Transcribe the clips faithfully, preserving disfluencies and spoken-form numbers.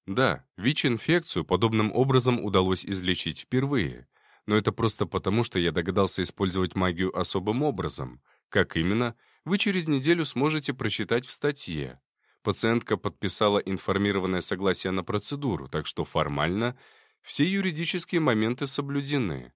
Да, ВИЧ-инфекцию подобным образом удалось излечить впервые. Но это просто потому, что я догадался использовать магию особым образом. Как именно, вы через неделю сможете прочитать в статье. Пациентка подписала информированное согласие на процедуру, так что формально все юридические моменты соблюдены.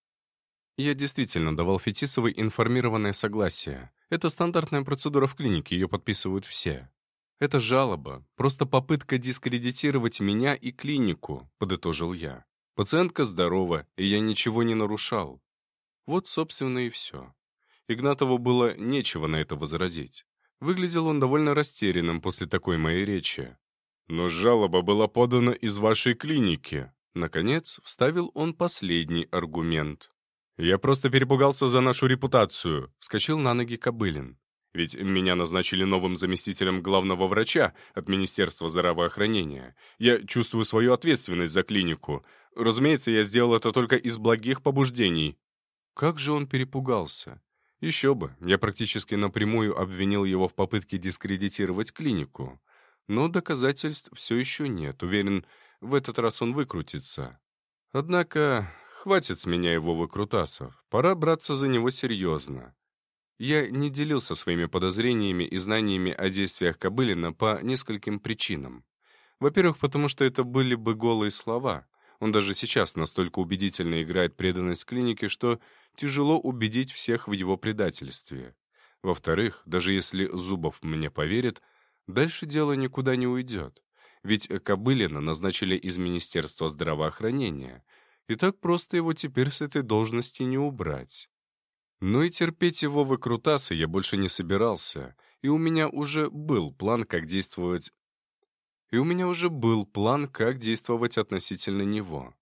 Я действительно давал Фетисовой информированное согласие. Это стандартная процедура в клинике, ее подписывают все. Это жалоба, просто попытка дискредитировать меня и клинику, подытожил я. Пациентка здорова, и я ничего не нарушал. Вот, собственно, и все. Игнатову было нечего на это возразить. Выглядел он довольно растерянным после такой моей речи. «Но жалоба была подана из вашей клиники», — наконец вставил он последний аргумент. «Я просто перепугался за нашу репутацию», — вскочил на ноги Кобылин. «Ведь меня назначили новым заместителем главного врача от Министерства здравоохранения. Я чувствую свою ответственность за клинику. Разумеется, я сделал это только из благих побуждений». Как же он перепугался. Еще бы, я практически напрямую обвинил его в попытке дискредитировать клинику. Но доказательств все еще нет. Уверен, в этот раз он выкрутится. Однако, хватит с меня его выкрутасов. Пора браться за него серьезно. Я не делился своими подозрениями и знаниями о действиях Кобылина по нескольким причинам. Во-первых, потому что это были бы голые слова. Он даже сейчас настолько убедительно играет преданность клинике, что тяжело убедить всех в его предательстве. Во-вторых, даже если Зубов мне поверит, дальше дело никуда не уйдет. Ведь Кобылина назначили из Министерства здравоохранения, и так просто его теперь с этой должности не убрать. Но и терпеть его выкрутасы я больше не собирался, и у меня уже был план, как действовать и у меня уже был план, как действовать относительно него.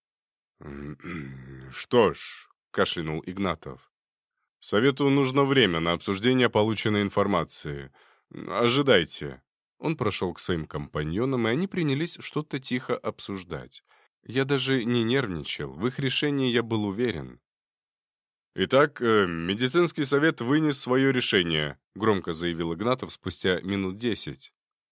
«Что ж», — кашлянул Игнатов, — «совету нужно время на обсуждение полученной информации. Ожидайте». Он прошел к своим компаньонам, и они принялись что-то тихо обсуждать. Я даже не нервничал, в их решении я был уверен. «Итак, э, медицинский совет вынес свое решение», — громко заявил Игнатов спустя минут десять.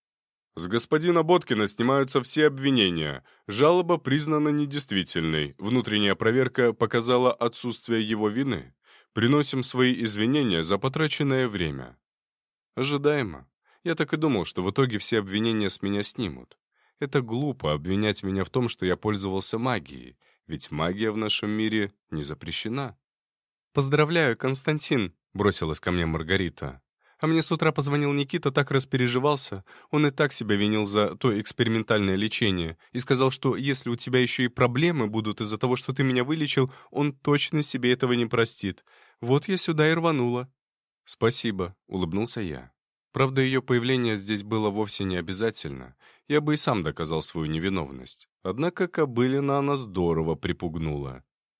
С господина Боткина снимаются все обвинения. Жалоба признана недействительной. Внутренняя проверка показала отсутствие его вины. Приносим свои извинения за потраченное время. Ожидаемо. Я так и думал, что в итоге все обвинения с меня снимут. Это глупо обвинять меня в том, что я пользовался магией, ведь магия в нашем мире не запрещена. «Поздравляю, Константин», — бросилась ко мне Маргарита. А мне с утра позвонил Никита, так распереживался. Он и так себя винил за то экспериментальное лечение и сказал, что если у тебя еще и проблемы будут из-за того, что ты меня вылечил, он точно себе этого не простит. Вот я сюда и рванула. «Спасибо», — улыбнулся я. Правда, ее появление здесь было вовсе не обязательно. Я бы и сам доказал свою невиновность. Однако Кобылина она здорово припугнула.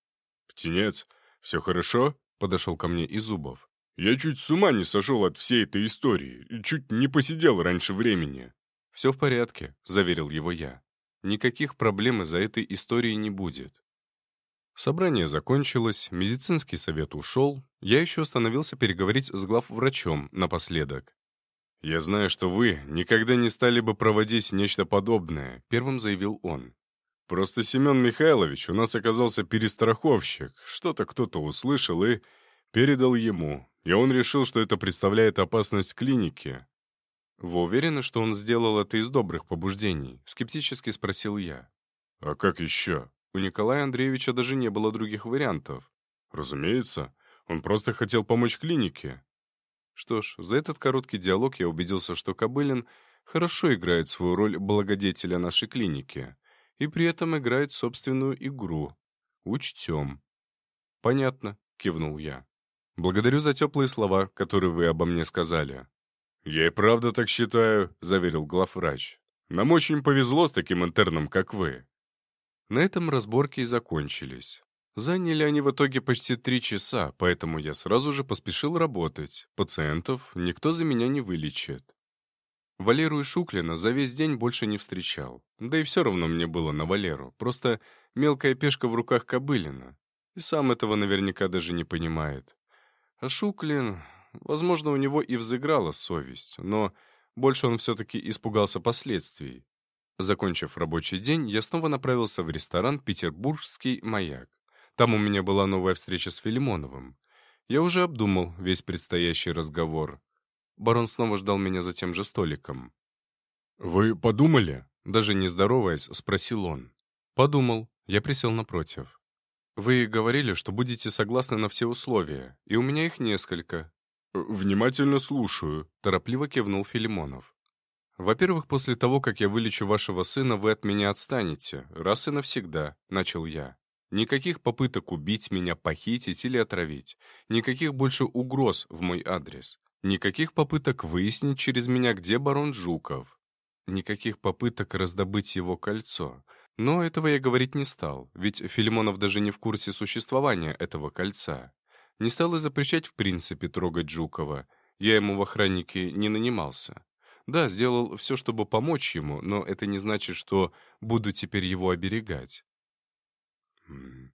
«Птенец, все хорошо?» — подошел ко мне и Зубов. «Я чуть с ума не сошел от всей этой истории, и чуть не посидел раньше времени». «Все в порядке», — заверил его я. «Никаких проблем из-за этой истории не будет». Собрание закончилось, медицинский совет ушел, я еще остановился переговорить с главврачом напоследок. «Я знаю, что вы никогда не стали бы проводить нечто подобное», — первым заявил он. «Просто Семен Михайлович у нас оказался перестраховщик, что-то кто-то услышал и передал ему, и он решил, что это представляет опасность клинике». «Вы уверены, что он сделал это из добрых побуждений?» — скептически спросил я. «А как еще? У Николая Андреевича даже не было других вариантов. Разумеется, он просто хотел помочь клинике». Что ж, за этот короткий диалог я убедился, что Кобылин хорошо играет свою роль благодетеля нашей клиники и при этом играет собственную игру. Учтем. «Понятно», — кивнул я. «Благодарю за теплые слова, которые вы обо мне сказали». «Я и правда так считаю», — заверил главврач. «Нам очень повезло с таким интерном, как вы». На этом разборки и закончились. Заняли они в итоге почти три часа, поэтому я сразу же поспешил работать. Пациентов никто за меня не вылечит. Валеру и Шуклина за весь день больше не встречал. Да и все равно мне было на Валеру. Просто мелкая пешка в руках Кобылина. И сам этого наверняка даже не понимает. А Шуклин... Возможно, у него и взыграла совесть, но больше он все-таки испугался последствий. Закончив рабочий день, я снова направился в ресторан «Петербургский маяк». Там у меня была новая встреча с Филимоновым. Я уже обдумал весь предстоящий разговор. Барон снова ждал меня за тем же столиком. «Вы подумали?» Даже не здороваясь, спросил он. «Подумал». Я присел напротив. «Вы говорили, что будете согласны на все условия, и у меня их несколько». «Внимательно слушаю», — торопливо кивнул Филимонов. «Во-первых, после того, как я вылечу вашего сына, вы от меня отстанете, раз и навсегда», — начал я. «Никаких попыток убить меня, похитить или отравить. Никаких больше угроз в мой адрес. Никаких попыток выяснить через меня, где барон Жуков. Никаких попыток раздобыть его кольцо. Но этого я говорить не стал, ведь Филимонов даже не в курсе существования этого кольца. Не стал и запрещать в принципе трогать Жукова. Я ему в охраннике не нанимался. Да, сделал все, чтобы помочь ему, но это не значит, что буду теперь его оберегать». «М,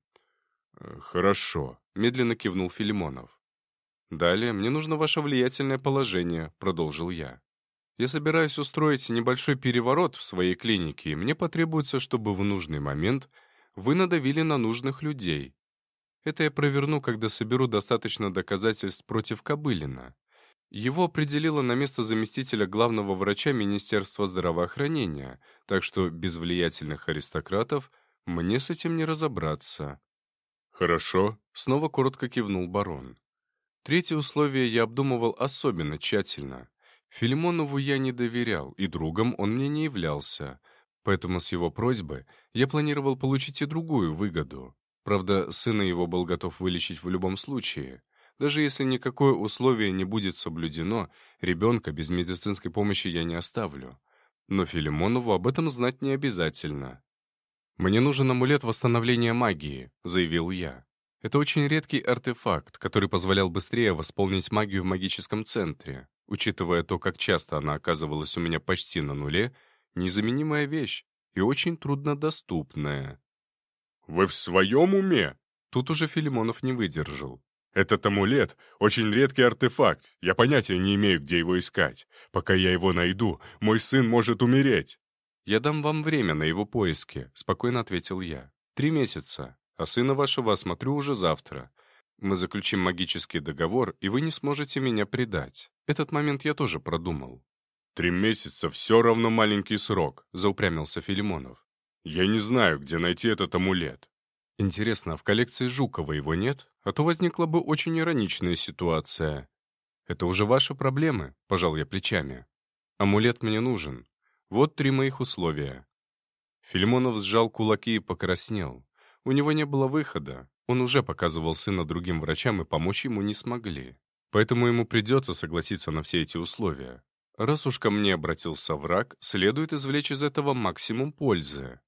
э, «Хорошо», — медленно кивнул Филимонов. «Далее мне нужно ваше влиятельное положение», — продолжил я. «Я собираюсь устроить небольшой переворот в своей клинике, и мне потребуется, чтобы в нужный момент вы надавили на нужных людей. Это я проверну, когда соберу достаточно доказательств против Кобылина. Его определило на место заместителя главного врача Министерства здравоохранения, так что без влиятельных аристократов мне с этим не разобраться». «Хорошо», — снова коротко кивнул барон. Третье условие я обдумывал особенно тщательно. Филимонову я не доверял, и другом он мне не являлся. Поэтому с его просьбы я планировал получить и другую выгоду. Правда, сына его был готов вылечить в любом случае. Даже если никакое условие не будет соблюдено, ребенка без медицинской помощи я не оставлю. Но Филимонову об этом знать не обязательно. «Мне нужен амулет восстановления магии», — заявил я. «Это очень редкий артефакт, который позволял быстрее восполнить магию в магическом центре. Учитывая то, как часто она оказывалась у меня почти на нуле, незаменимая вещь и очень труднодоступная». «Вы в своем уме?» Тут уже Филимонов не выдержал. «Этот амулет — очень редкий артефакт. Я понятия не имею, где его искать. Пока я его найду, мой сын может умереть». «Я дам вам время на его поиски», — спокойно ответил я. «Три месяца, а сына вашего осмотрю уже завтра. Мы заключим магический договор, и вы не сможете меня предать. Этот момент я тоже продумал». «Три месяца — все равно маленький срок», — заупрямился Филимонов. «Я не знаю, где найти этот амулет». «Интересно, а в коллекции Жукова его нет? А то возникла бы очень ироничная ситуация». «Это уже ваши проблемы», — пожал я плечами. «Амулет мне нужен. Вот три моих условия». Филимонов сжал кулаки и покраснел. У него не было выхода. Он уже показывал сына другим врачам, и помочь ему не смогли. Поэтому ему придется согласиться на все эти условия. Раз уж ко мне обратился враг, следует извлечь из этого максимум пользы.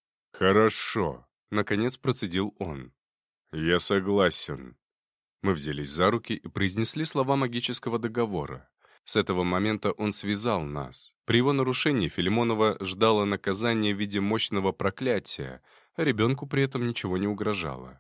«Хорошо», — наконец процедил он. «Я согласен». Мы взялись за руки и произнесли слова магического договора. С этого момента он связал нас. При его нарушении Филимонова ждало наказание в виде мощного проклятия, а ребенку при этом ничего не угрожало.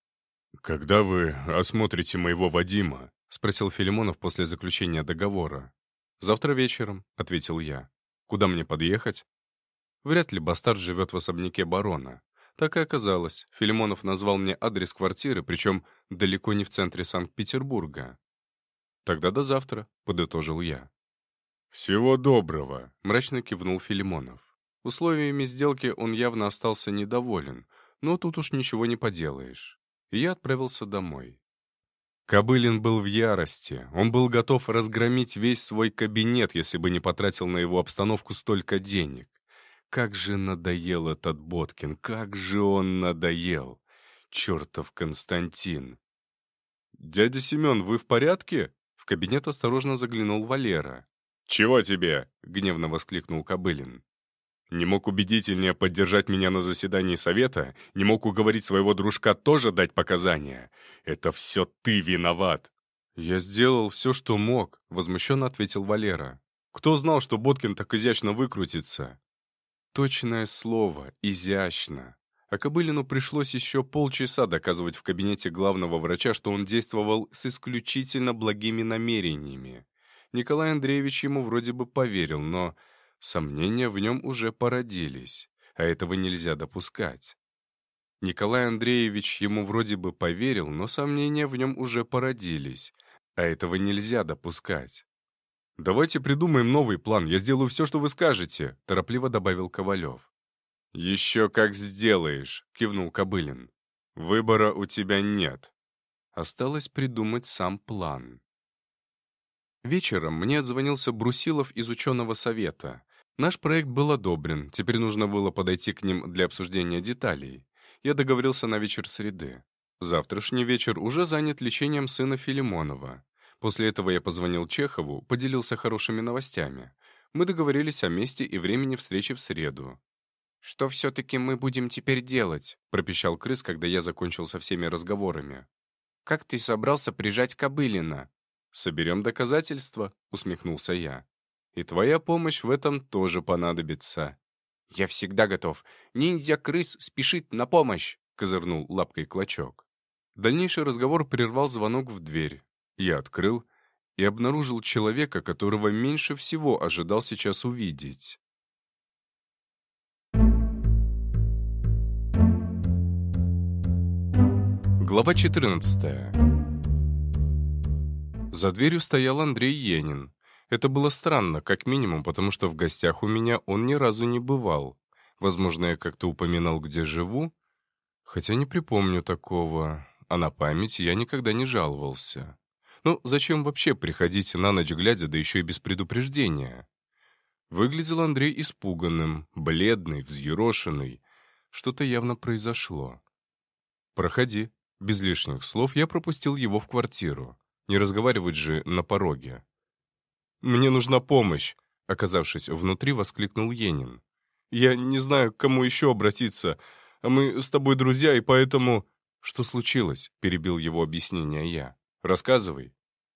«Когда вы осмотрите моего Вадима?» — спросил Филимонов после заключения договора. «Завтра вечером», — ответил я. «Куда мне подъехать?» Вряд ли бастард живет в особняке барона. Так и оказалось. Филимонов назвал мне адрес квартиры, причем далеко не в центре Санкт-Петербурга. «Тогда до завтра», — подытожил я. «Всего доброго», — мрачно кивнул Филимонов. Условиями сделки он явно остался недоволен, но тут уж ничего не поделаешь. И я отправился домой. Кобылин был в ярости. Он был готов разгромить весь свой кабинет, если бы не потратил на его обстановку столько денег. Как же надоел этот Боткин, как же он надоел! Чертов Константин! «Дядя Семен, вы в порядке?» В кабинет осторожно заглянул Валера. «Чего тебе?» — гневно воскликнул Кобылин. «Не мог убедительнее поддержать меня на заседании совета? Не мог уговорить своего дружка тоже дать показания? Это все ты виноват!» «Я сделал все, что мог», — возмущенно ответил Валера. «Кто знал, что Боткин так изящно выкрутится?» Точное слово «изящно». А Кобылину пришлось еще полчаса доказывать в кабинете главного врача, что он действовал с исключительно благими намерениями. Николай Андреевич ему вроде бы поверил, но Сомнения в нем уже породились, а этого нельзя допускать. Николай Андреевич ему вроде бы поверил, но сомнения в нем уже породились, а этого нельзя допускать. «Давайте придумаем новый план, я сделаю все, что вы скажете», — торопливо добавил Ковалев. «Еще как сделаешь», — кивнул Кобылин. «Выбора у тебя нет». Осталось придумать сам план. Вечером мне отзвонился Брусилов из ученого совета. Наш проект был одобрен, теперь нужно было подойти к ним для обсуждения деталей. Я договорился на вечер среды. Завтрашний вечер уже занят лечением сына Филимонова. После этого я позвонил Чехову, поделился хорошими новостями. Мы договорились о месте и времени встречи в среду. «Что все-таки мы будем теперь делать?» — пропищал крыс, когда я закончил со всеми разговорами. «Как ты собрался прижать Кобылина?» «Соберем доказательства», — усмехнулся я. «И твоя помощь в этом тоже понадобится». «Я всегда готов. Ниндзя-крыс спешит на помощь!» — козырнул лапкой Клочок. Дальнейший разговор прервал звонок в дверь. Я открыл и обнаружил человека, которого меньше всего ожидал сейчас увидеть. Глава четырнадцатая. За дверью стоял Андрей Енин. Это было странно, как минимум, потому что в гостях у меня он ни разу не бывал. Возможно, я как-то упоминал, где живу, хотя не припомню такого, а на память я никогда не жаловался. Ну, зачем вообще приходить на ночь глядя, да еще и без предупреждения? Выглядел Андрей испуганным, бледный, взъерошенный. Что-то явно произошло. «Проходи». Без лишних слов я пропустил его в квартиру. Не разговаривать же на пороге. «Мне нужна помощь», — оказавшись внутри, воскликнул Енин. «Я не знаю, к кому еще обратиться, а мы с тобой друзья, и поэтому...» «Что случилось?» — перебил его объяснение я. «Рассказывай».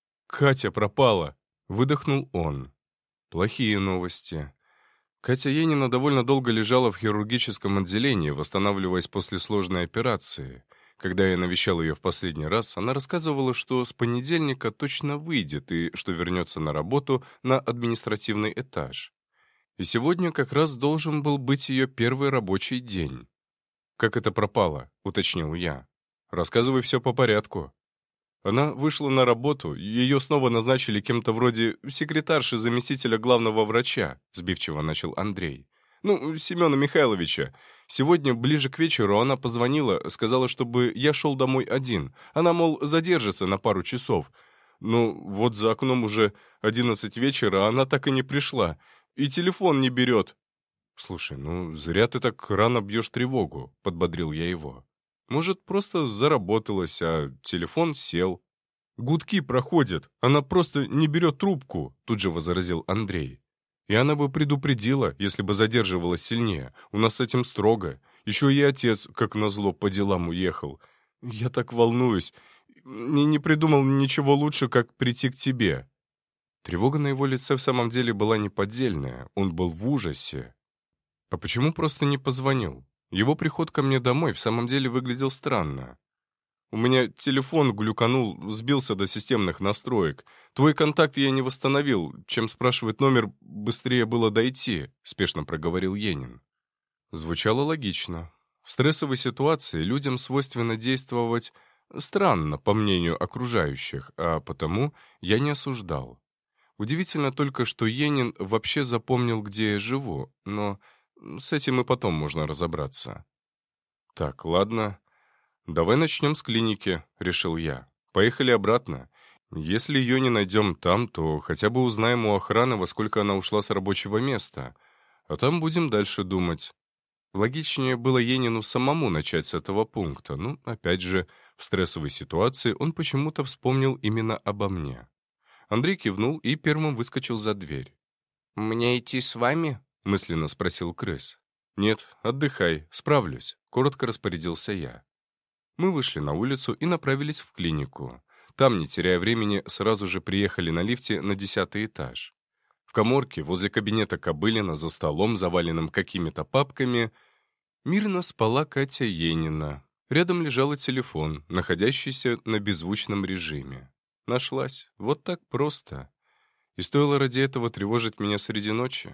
«Катя пропала», — выдохнул он. «Плохие новости». Катя Енина довольно долго лежала в хирургическом отделении, восстанавливаясь после сложной операции. Когда я навещал ее в последний раз, она рассказывала, что с понедельника точно выйдет и что вернется на работу на административный этаж. И сегодня как раз должен был быть ее первый рабочий день. «Как это пропало?» — уточнил я. «Рассказывай все по порядку». Она вышла на работу, ее снова назначили кем-то вроде секретарши заместителя главного врача, сбивчиво начал Андрей. Ну, Семена Михайловича. Сегодня, ближе к вечеру, она позвонила, сказала, чтобы я шел домой один. Она, мол, задержится на пару часов. Ну, вот за окном уже одиннадцать вечера, а она так и не пришла. И телефон не берет. «Слушай, ну, зря ты так рано бьешь тревогу», — подбодрил я его. «Может, просто заработалась, а телефон сел». «Гудки проходят, она просто не берет трубку», — тут же возразил Андрей. «И она бы предупредила, если бы задерживалась сильнее. У нас с этим строго. Еще и отец, как назло, по делам уехал. Я так волнуюсь. И не придумал ничего лучше, как прийти к тебе». Тревога на его лице в самом деле была неподдельная. Он был в ужасе. «А почему просто не позвонил? Его приход ко мне домой в самом деле выглядел странно. У меня телефон глюканул, сбился до системных настроек. Твой контакт я не восстановил. Чем спрашивать номер, быстрее было дойти», — спешно проговорил Енин. Звучало логично. В стрессовой ситуации людям свойственно действовать странно, по мнению окружающих, а потому я не осуждал. Удивительно только, что Енин вообще запомнил, где я живу, но с этим и потом можно разобраться. «Так, ладно. Давай начнем с клиники», — решил я. «Поехали обратно. Если ее не найдем там, то хотя бы узнаем у охраны, во сколько она ушла с рабочего места. А там будем дальше думать». Логичнее было Енину самому начать с этого пункта. Ну, опять же, в стрессовой ситуации он почему-то вспомнил именно обо мне. Андрей кивнул и первым выскочил за дверь. «Мне идти с вами?» — мысленно спросил крыс. «Нет, отдыхай, справлюсь», — коротко распорядился я. Мы вышли на улицу и направились в клинику. Там, не теряя времени, сразу же приехали на лифте на десятый этаж. В каморке, возле кабинета Кобылина, за столом, заваленным какими-то папками, мирно спала Катя Енина. Рядом лежал и телефон, находящийся на беззвучном режиме. Нашлась. Вот так просто. И стоило ради этого тревожить меня среди ночи.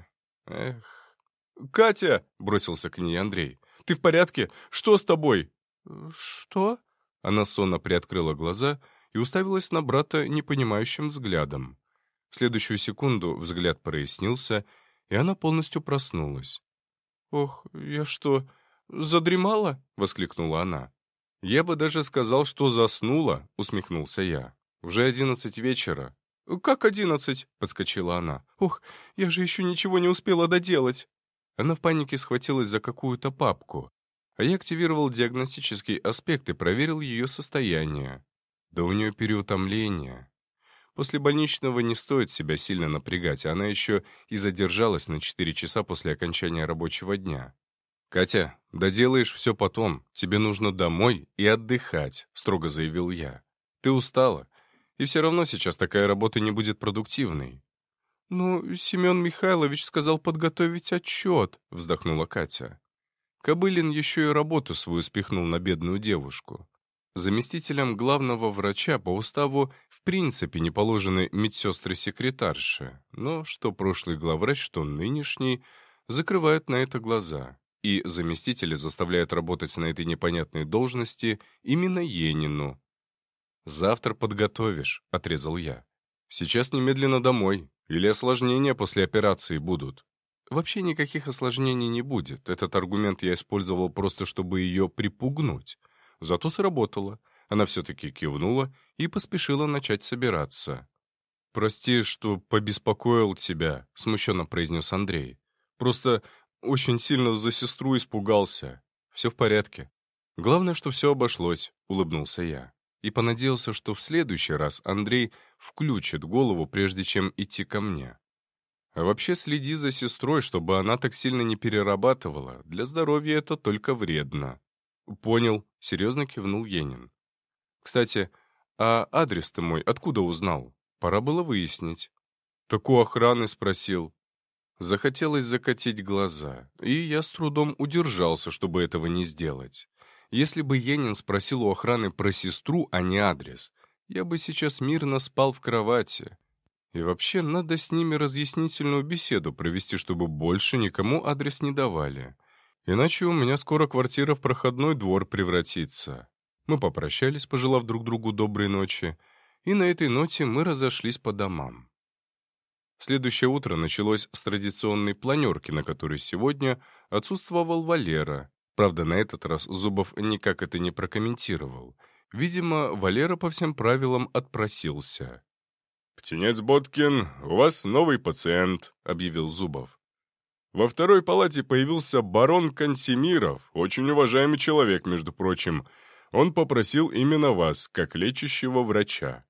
Эх. «Катя!» — бросился к ней Андрей. «Ты в порядке? Что с тобой?» «Что?» Она сонно приоткрыла глаза и уставилась на брата непонимающим взглядом. В следующую секунду взгляд прояснился, и она полностью проснулась. «Ох, я что, задремала?» — воскликнула она. «Я бы даже сказал, что заснула», — усмехнулся я. «Уже одиннадцать вечера». «Как одиннадцать?» — подскочила она. «Ох, я же еще ничего не успела доделать». Она в панике схватилась за какую-то папку, а я активировал диагностический аспект и проверил ее состояние. Да у нее переутомление. После больничного не стоит себя сильно напрягать, а она еще и задержалась на четыре часа после окончания рабочего дня. «Катя, доделаешь все потом, тебе нужно домой и отдыхать», — строго заявил я. «Ты устала, и все равно сейчас такая работа не будет продуктивной». «Ну, Семен Михайлович сказал подготовить отчет», — вздохнула Катя. Кобылин еще и работу свою спихнул на бедную девушку. Заместителем главного врача по уставу в принципе не положены медсестры-секретарши, но что прошлый главврач, что нынешний, закрывают на это глаза, и заместители заставляют работать на этой непонятной должности именно Енину. «Завтра подготовишь», — отрезал я. «Сейчас немедленно домой, или осложнения после операции будут». Вообще никаких осложнений не будет. Этот аргумент я использовал просто, чтобы ее припугнуть. Зато сработало. Она все-таки кивнула и поспешила начать собираться. «Прости, что побеспокоил тебя», — смущенно произнес Андрей. «Просто очень сильно за сестру испугался. Все в порядке. Главное, что все обошлось», — улыбнулся я. И понадеялся, что в следующий раз Андрей включит голову, прежде чем идти ко мне. А вообще следи за сестрой, чтобы она так сильно не перерабатывала. Для здоровья это только вредно. «Понял», — серьезно кивнул Енин. «Кстати, а адрес ты мой откуда узнал? Пора было выяснить». «Так у охраны спросил». Захотелось закатить глаза, и я с трудом удержался, чтобы этого не сделать. Если бы Енин спросил у охраны про сестру, а не адрес, я бы сейчас мирно спал в кровати. И вообще надо с ними разъяснительную беседу провести, чтобы больше никому адрес не давали. Иначе у меня скоро квартира в проходной двор превратится. Мы попрощались, пожелав друг другу доброй ночи, и на этой ноте мы разошлись по домам. Следующее утро началось с традиционной планерки, на которой сегодня отсутствовал Валера. Правда, на этот раз Зубов никак это не прокомментировал. Видимо, Валера по всем правилам отпросился. «Птенец Боткин, у вас новый пациент», — объявил Зубов. «Во второй палате появился барон Кансемиров, очень уважаемый человек, между прочим. Он попросил именно вас, как лечащего врача».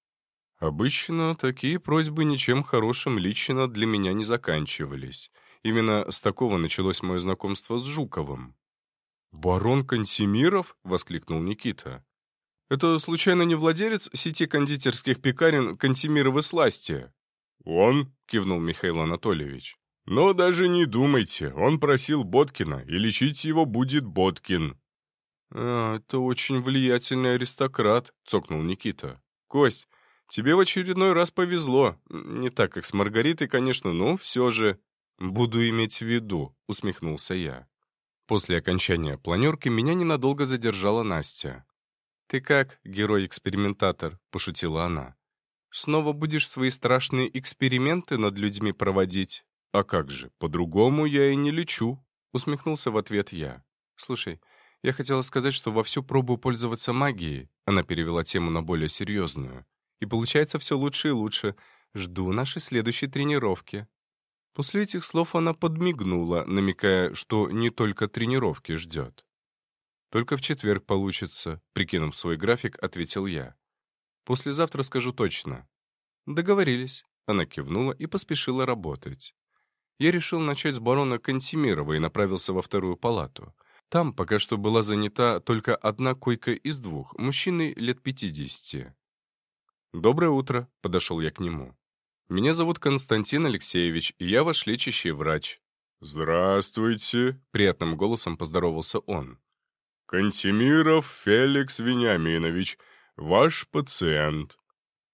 Обычно такие просьбы ничем хорошим лично для меня не заканчивались. Именно с такого началось мое знакомство с Жуковым. «Барон Кансемиров?» — воскликнул Никита. «Это, случайно, не владелец сети кондитерских пекарен «Кантемировы сласти»?» «Он?» — кивнул Михаил Анатольевич. «Но даже не думайте, он просил Боткина, и лечить его будет Боткин». «А, это очень влиятельный аристократ», — цокнул Никита. «Кость, тебе в очередной раз повезло. Не так, как с Маргаритой, конечно, но все же...» «Буду иметь в виду», — усмехнулся я. После окончания планерки меня ненадолго задержала Настя. «Ты как, герой-экспериментатор?» — пошутила она. «Снова будешь свои страшные эксперименты над людьми проводить?» «А как же, по-другому я и не лечу», — усмехнулся в ответ я. «Слушай, я хотела сказать, что вовсю пробую пользоваться магией». Она перевела тему на более серьезную. «И получается все лучше и лучше. Жду нашей следующей тренировки». После этих слов она подмигнула, намекая, что не только тренировки ждет. «Только в четверг получится», — прикинув свой график, ответил я. «Послезавтра скажу точно». «Договорились». Она кивнула и поспешила работать. Я решил начать с барона Кантемирова и направился во вторую палату. Там пока что была занята только одна койка из двух, мужчины лет пятидесяти. «Доброе утро», — подошел я к нему. «Меня зовут Константин Алексеевич, и я ваш лечащий врач». «Здравствуйте», — приятным голосом поздоровался он. «Кантемиров Феликс Вениаминович, ваш пациент».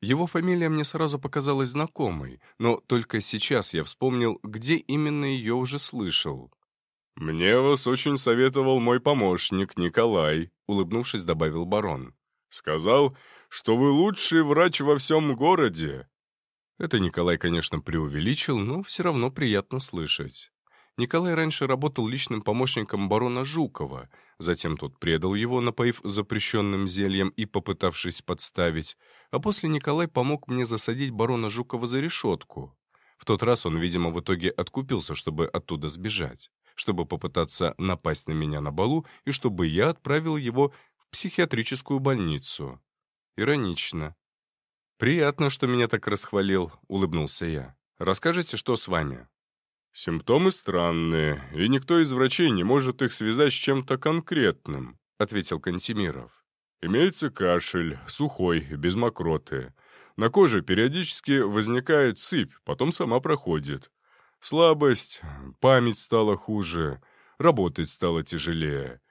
Его фамилия мне сразу показалась знакомой, но только сейчас я вспомнил, где именно ее уже слышал. «Мне вас очень советовал мой помощник Николай», — улыбнувшись, добавил барон. «Сказал, что вы лучший врач во всем городе». Это Николай, конечно, преувеличил, но все равно приятно слышать. Николай раньше работал личным помощником барона Жукова, затем тот предал его, напоив запрещенным зельем и попытавшись подставить, а после Николай помог мне засадить барона Жукова за решетку. В тот раз он, видимо, в итоге откупился, чтобы оттуда сбежать, чтобы попытаться напасть на меня на балу и чтобы я отправил его в психиатрическую больницу. Иронично. «Приятно, что меня так расхвалил», — улыбнулся я. «Расскажите, что с вами?» «Симптомы странные, и никто из врачей не может их связать с чем-то конкретным», — ответил Кантемиров. «Имеется кашель, сухой, без мокроты. На коже периодически возникает сыпь, потом сама проходит. Слабость, память стала хуже, работать стало тяжелее.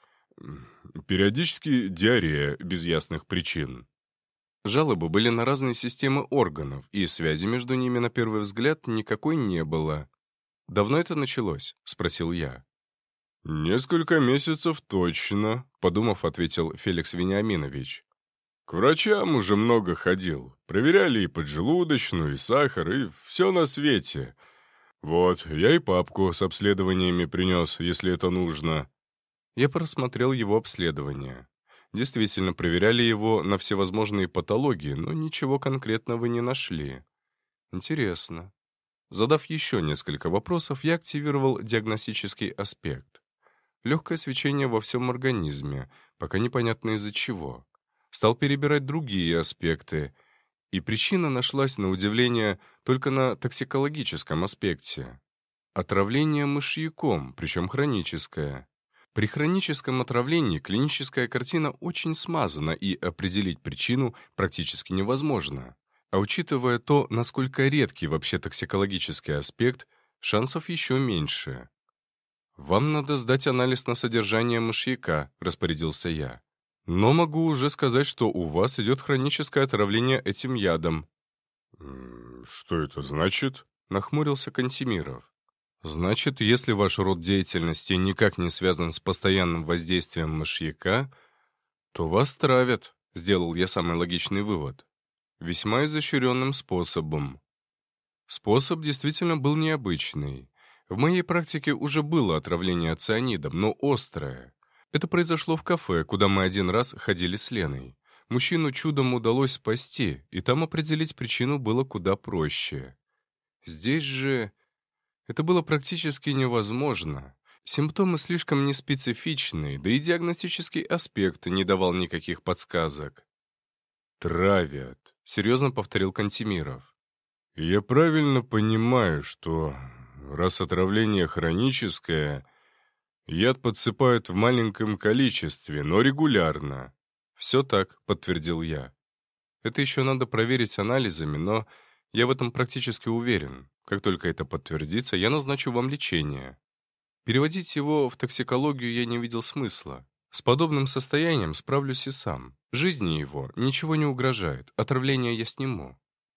Периодически диарея без ясных причин». Жалобы были на разные системы органов, и связи между ними, на первый взгляд, никакой не было. «Давно это началось?» — спросил я. «Несколько месяцев точно», — подумав, ответил Феликс Вениаминович. «К врачам уже много ходил. Проверяли и поджелудочную, и сахар, и все на свете. Вот, я и папку с обследованиями принес, если это нужно». Я просмотрел его обследование. Действительно, проверяли его на всевозможные патологии, но ничего конкретного не нашли. Интересно. Задав еще несколько вопросов, я активировал диагностический аспект. Легкое свечение во всем организме, пока непонятно из-за чего. Стал перебирать другие аспекты, и причина нашлась, на удивление, только на токсикологическом аспекте. Отравление мышьяком, причем хроническое. При хроническом отравлении клиническая картина очень смазана, и определить причину практически невозможно. А учитывая то, насколько редкий вообще токсикологический аспект, шансов еще меньше. «Вам надо сдать анализ на содержание мышьяка», — распорядился я. «Но могу уже сказать, что у вас идет хроническое отравление этим ядом». «Что это значит?» — нахмурился Кантемиров. «Значит, если ваш род деятельности никак не связан с постоянным воздействием мышьяка, то вас травят», — сделал я самый логичный вывод. «Весьма изощренным способом». Способ действительно был необычный. В моей практике уже было отравление цианидом, но острое. Это произошло в кафе, куда мы один раз ходили с Леной. Мужчину чудом удалось спасти, и там определить причину было куда проще. Здесь же... Это было практически невозможно. Симптомы слишком неспецифичные, да и диагностический аспект не давал никаких подсказок. «Травят», — серьезно повторил Кантемиров. «Я правильно понимаю, что раз отравление хроническое, яд подсыпают в маленьком количестве, но регулярно». «Все так», — подтвердил я. «Это еще надо проверить анализами, но я в этом практически уверен. Как только это подтвердится, я назначу вам лечение. Переводить его в токсикологию я не видел смысла. С подобным состоянием справлюсь и сам. Жизни его ничего не угрожает, отравление я сниму».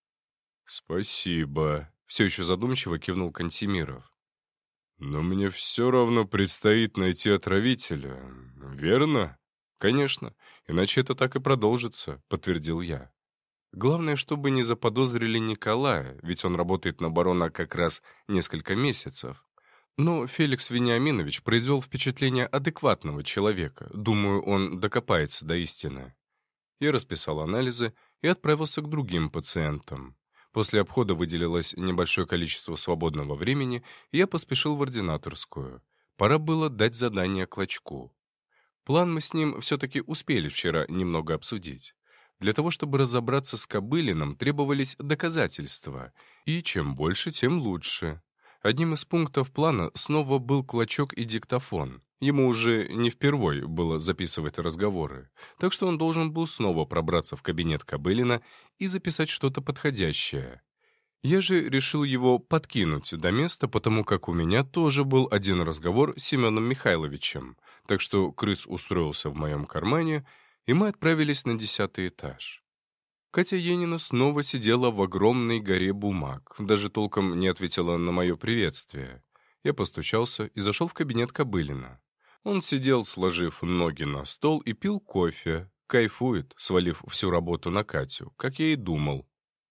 «Спасибо», — все еще задумчиво кивнул Кантемиров. «Но мне все равно предстоит найти отравителя, верно?» «Конечно, иначе это так и продолжится», — подтвердил я. «Главное, чтобы не заподозрили Николая, ведь он работает на барона как раз несколько месяцев. Но Феликс Вениаминович произвел впечатление адекватного человека. Думаю, он докопается до истины». Я расписал анализы и отправился к другим пациентам. После обхода выделилось небольшое количество свободного времени, и я поспешил в ординаторскую. Пора было дать задание Клочку. План мы с ним все-таки успели вчера немного обсудить. Для того, чтобы разобраться с Кобылиным, требовались доказательства, и чем больше, тем лучше. Одним из пунктов плана снова был Клочок и диктофон. Ему уже не впервой было записывать разговоры, так что он должен был снова пробраться в кабинет Кобылина и записать что-то подходящее. Я же решил его подкинуть до места, потому как у меня тоже был один разговор с Семеном Михайловичем, так что крыс устроился в моем кармане, и мы отправились на десятый этаж. Катя Енина снова сидела в огромной горе бумаг, даже толком не ответила на мое приветствие. Я постучался и зашел в кабинет Кобылина. Он сидел, сложив ноги на стол, и пил кофе, кайфует, свалив всю работу на Катю, как я и думал.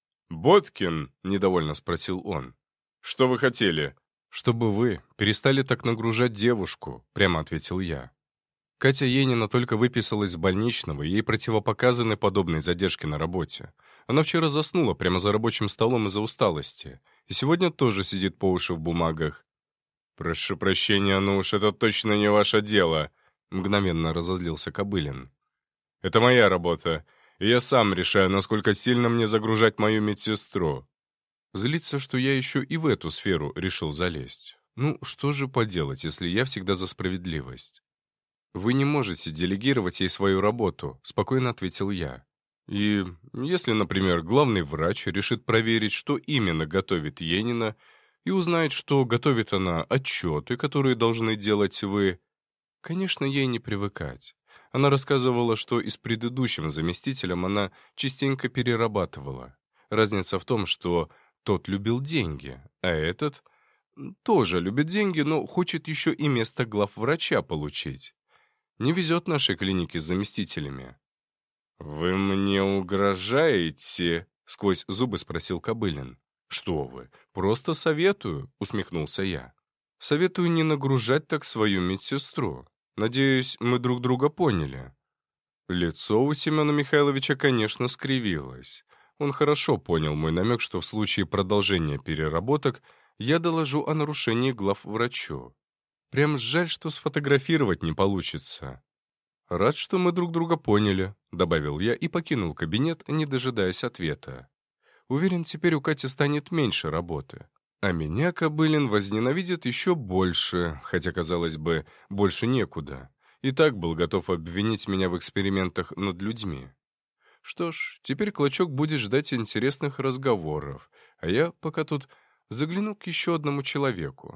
«Боткин?» — недовольно спросил он. «Что вы хотели?» «Чтобы вы перестали так нагружать девушку», — прямо ответил я. Катя Енина только выписалась из больничного, ей противопоказаны подобные задержки на работе. Она вчера заснула прямо за рабочим столом из-за усталости, и сегодня тоже сидит по уши в бумагах. «Прошу прощения, ну уж это точно не ваше дело», — мгновенно разозлился Кобылин. «Это моя работа, и я сам решаю, насколько сильно мне загружать мою медсестру». Злится, что я еще и в эту сферу решил залезть. Ну, что же поделать, если я всегда за справедливость? «Вы не можете делегировать ей свою работу», — спокойно ответил я. «И если, например, главный врач решит проверить, что именно готовит Енина, и узнает, что готовит она отчеты, которые должны делать вы...» Конечно, ей не привыкать. Она рассказывала, что и с предыдущим заместителем она частенько перерабатывала. Разница в том, что тот любил деньги, а этот тоже любит деньги, но хочет еще и место главврача получить. Не везет нашей клинике с заместителями. «Вы мне угрожаете?» — сквозь зубы спросил Кобылин. «Что вы, просто советую», — усмехнулся я. «Советую не нагружать так свою медсестру. Надеюсь, мы друг друга поняли». Лицо у Семена Михайловича, конечно, скривилось. Он хорошо понял мой намек, что в случае продолжения переработок я доложу о нарушении главврачу. Прям жаль, что сфотографировать не получится. «Рад, что мы друг друга поняли», — добавил я и покинул кабинет, не дожидаясь ответа. Уверен, теперь у Кати станет меньше работы. А меня Кобылин возненавидит еще больше, хотя, казалось бы, больше некуда. И так был готов обвинить меня в экспериментах над людьми. Что ж, теперь Клочок будет ждать интересных разговоров, а я пока тут загляну к еще одному человеку.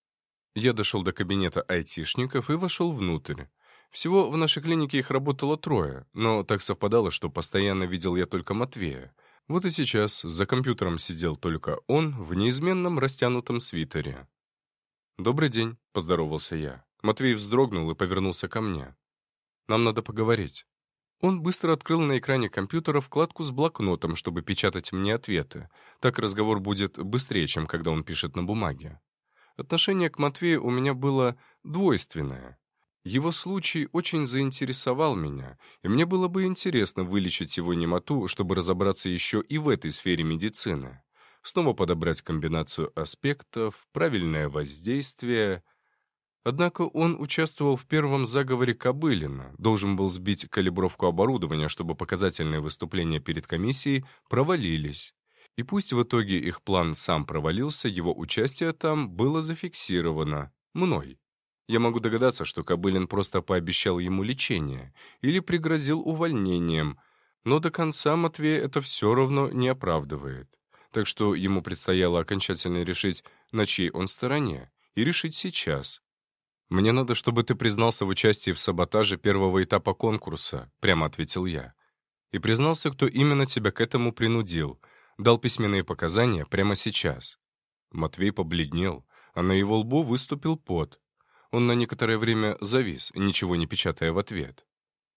Я дошел до кабинета айтишников и вошел внутрь. Всего в нашей клинике их работало трое, но так совпадало, что постоянно видел я только Матвея. Вот и сейчас за компьютером сидел только он в неизменном растянутом свитере. «Добрый день», — поздоровался я. Матвей вздрогнул и повернулся ко мне. «Нам надо поговорить». Он быстро открыл на экране компьютера вкладку с блокнотом, чтобы печатать мне ответы. Так разговор будет быстрее, чем когда он пишет на бумаге. Отношение к Матвею у меня было двойственное. Его случай очень заинтересовал меня, и мне было бы интересно вылечить его немоту, чтобы разобраться еще и в этой сфере медицины. Снова подобрать комбинацию аспектов, правильное воздействие. Однако он участвовал в первом заговоре Кобылина, должен был сбить калибровку оборудования, чтобы показательные выступления перед комиссией провалились. И пусть в итоге их план сам провалился, его участие там было зафиксировано мной. Я могу догадаться, что Кобылин просто пообещал ему лечение или пригрозил увольнением, но до конца Матвея это все равно не оправдывает. Так что ему предстояло окончательно решить, на чьей он стороне, и решить сейчас. «Мне надо, чтобы ты признался в участии в саботаже первого этапа конкурса», — прямо ответил я. «И признался, кто именно тебя к этому принудил, дал письменные показания прямо сейчас». Матвей побледнел, а на его лбу выступил пот. Он на некоторое время завис, ничего не печатая в ответ.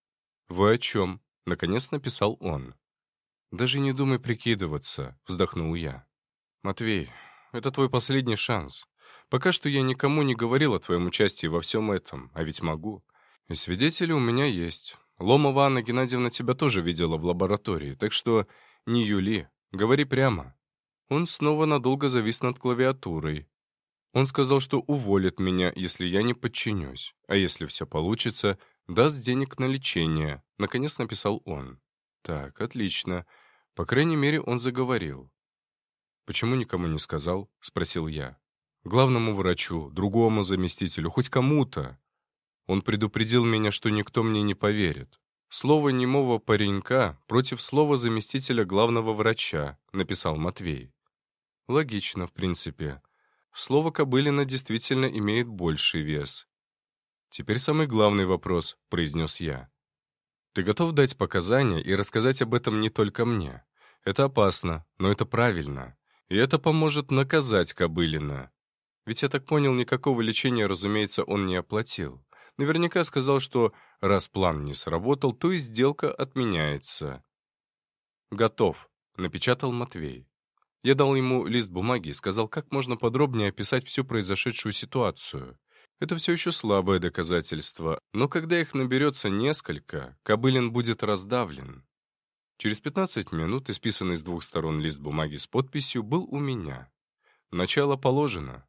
«Вы о чем?» — наконец написал он. «Даже не думай прикидываться», — вздохнул я. «Матвей, это твой последний шанс. Пока что я никому не говорил о твоем участии во всем этом, а ведь могу. И свидетели у меня есть. Ломова Анна Геннадьевна тебя тоже видела в лаборатории, так что не юли, говори прямо». Он снова надолго завис над клавиатурой. Он сказал, что уволит меня, если я не подчинюсь, а если все получится, даст денег на лечение, наконец написал он. Так, отлично. По крайней мере, он заговорил. «Почему никому не сказал?» — спросил я. «Главному врачу, другому заместителю, хоть кому-то». Он предупредил меня, что никто мне не поверит. «Слово немого паренька против слова заместителя главного врача», — написал Матвей. Логично, в принципе. Слово Кобылина действительно имеет больший вес. «Теперь самый главный вопрос», — произнес я. Ты готов дать показания и рассказать об этом не только мне? Это опасно, но это правильно. И это поможет наказать Кобылина. Ведь я так понял, никакого лечения, разумеется, он не оплатил. Наверняка сказал, что раз план не сработал, то и сделка отменяется. «Готов», — напечатал Матвей. Я дал ему лист бумаги и сказал, как можно подробнее описать всю произошедшую ситуацию. Это все еще слабое доказательство, но когда их наберется несколько, Кобылин будет раздавлен. Через пятнадцать минут исписанный с двух сторон лист бумаги с подписью был у меня. Начало положено.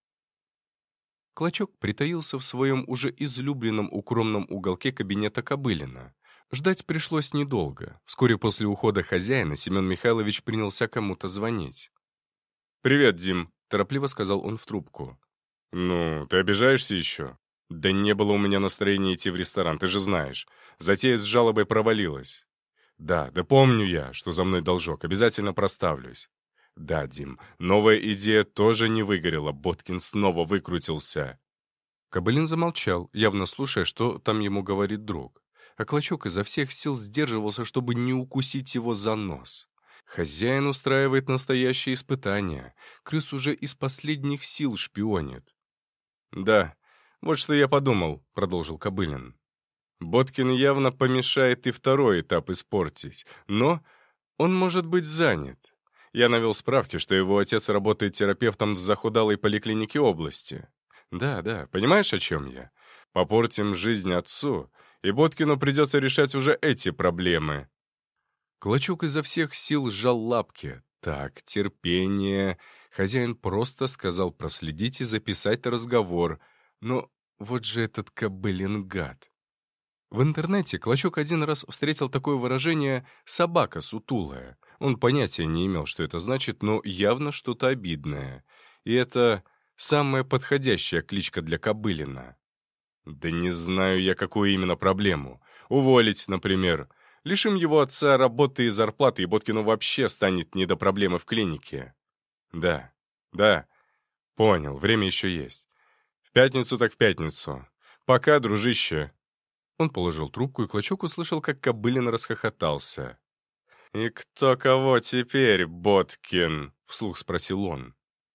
Клочок притаился в своем уже излюбленном укромном уголке кабинета Кобылина. Ждать пришлось недолго. Вскоре после ухода хозяина Семен Михайлович принялся кому-то звонить. «Привет, Дим», — торопливо сказал он в трубку. «Ну, ты обижаешься еще?» «Да не было у меня настроения идти в ресторан, ты же знаешь. Затея с жалобой провалилась». «Да, да помню я, что за мной должок, обязательно проставлюсь». «Да, Дим, новая идея тоже не выгорела, Боткин снова выкрутился». Кобылин замолчал, явно слушая, что там ему говорит друг. А Клочок изо всех сил сдерживался, чтобы не укусить его за нос. Хозяин устраивает настоящее испытание. Крыс уже из последних сил шпионит. «Да, вот что я подумал», — продолжил Кобылин. «Боткин явно помешает и второй этап испортить, но он может быть занят. Я навел справки, что его отец работает терапевтом в захудалой поликлинике области. Да, да, понимаешь, о чем я? Попортим жизнь отцу, и Боткину придется решать уже эти проблемы». Клочок изо всех сил сжал лапки. «Так, терпение». Хозяин просто сказал проследить и записать разговор. Но вот же этот Кобылин гад. В интернете Клочок один раз встретил такое выражение «собака сутулая». Он понятия не имел, что это значит, но явно что-то обидное. И это самая подходящая кличка для Кобылина. Да не знаю я, какую именно проблему. Уволить, например. Лишим его отца работы и зарплаты, и Боткину вообще станет не до проблемы в клинике. Да, да, понял, время еще есть. В пятницу так в пятницу. Пока, дружище. Он положил трубку, и Клочок услышал, как Кобылин расхохотался. «И кто кого теперь, Боткин?» — вслух спросил он.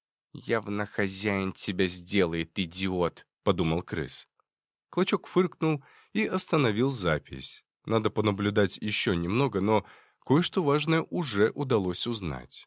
«Явно хозяин тебя сделает, идиот», — подумал крыс. Клочок фыркнул и остановил запись. Надо понаблюдать еще немного, но кое-что важное уже удалось узнать.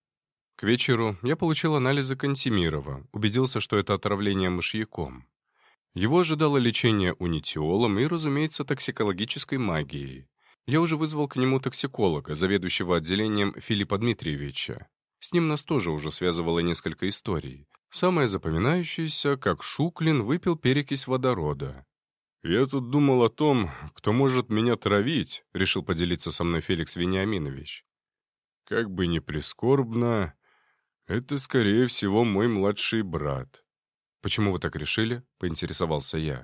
К вечеру я получил анализы Кантемирова, убедился, что это отравление мышьяком. Его ожидало лечение унитиолом и, разумеется, токсикологической магией. Я уже вызвал к нему токсиколога, заведующего отделением Филиппа Дмитриевича. С ним нас тоже уже связывало несколько историй. Самое запоминающееся, как Шуклин выпил перекись водорода. «Я тут думал о том, кто может меня травить», — решил поделиться со мной Феликс Вениаминович. «Как бы ни прискорбно, это, скорее всего, мой младший брат». «Почему вы так решили?» — поинтересовался я.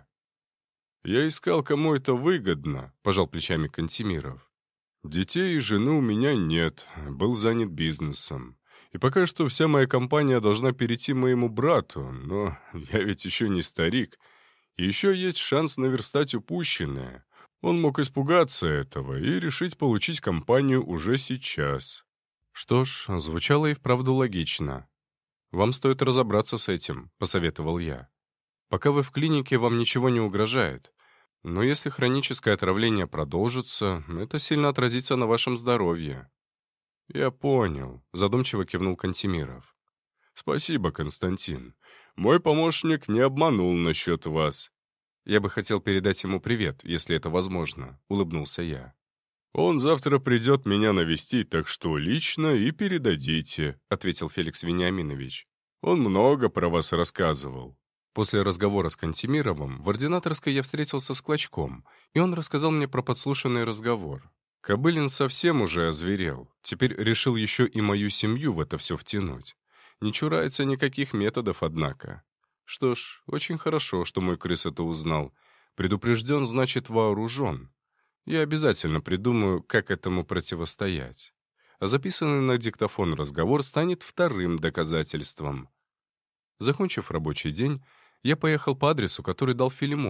«Я искал, кому это выгодно», — пожал плечами Кантемиров. «Детей и жены у меня нет, был занят бизнесом. И пока что вся моя компания должна перейти моему брату, но я ведь еще не старик. И еще есть шанс наверстать упущенное. Он мог испугаться этого и решить получить компанию уже сейчас». Что ж, звучало и вправду логично. «Вам стоит разобраться с этим», — посоветовал я. «Пока вы в клинике, вам ничего не угрожает. Но если хроническое отравление продолжится, это сильно отразится на вашем здоровье». «Я понял», — задумчиво кивнул Кантемиров. «Спасибо, Константин. Мой помощник не обманул насчет вас». «Я бы хотел передать ему привет, если это возможно», — улыбнулся я. «Он завтра придет меня навестить, так что лично и передадите», — ответил Феликс Вениаминович. «Он много про вас рассказывал». После разговора с Кантемировым в ординаторской я встретился с Клочком, и он рассказал мне про подслушанный разговор. Кобылин совсем уже озверел, теперь решил еще и мою семью в это все втянуть. Не чурается никаких методов, однако. Что ж, очень хорошо, что мой крыс это узнал. Предупрежден, значит вооружен. Я обязательно придумаю, как этому противостоять. А записанный на диктофон разговор станет вторым доказательством. Закончив рабочий день, я поехал по адресу, который дал Филимонов.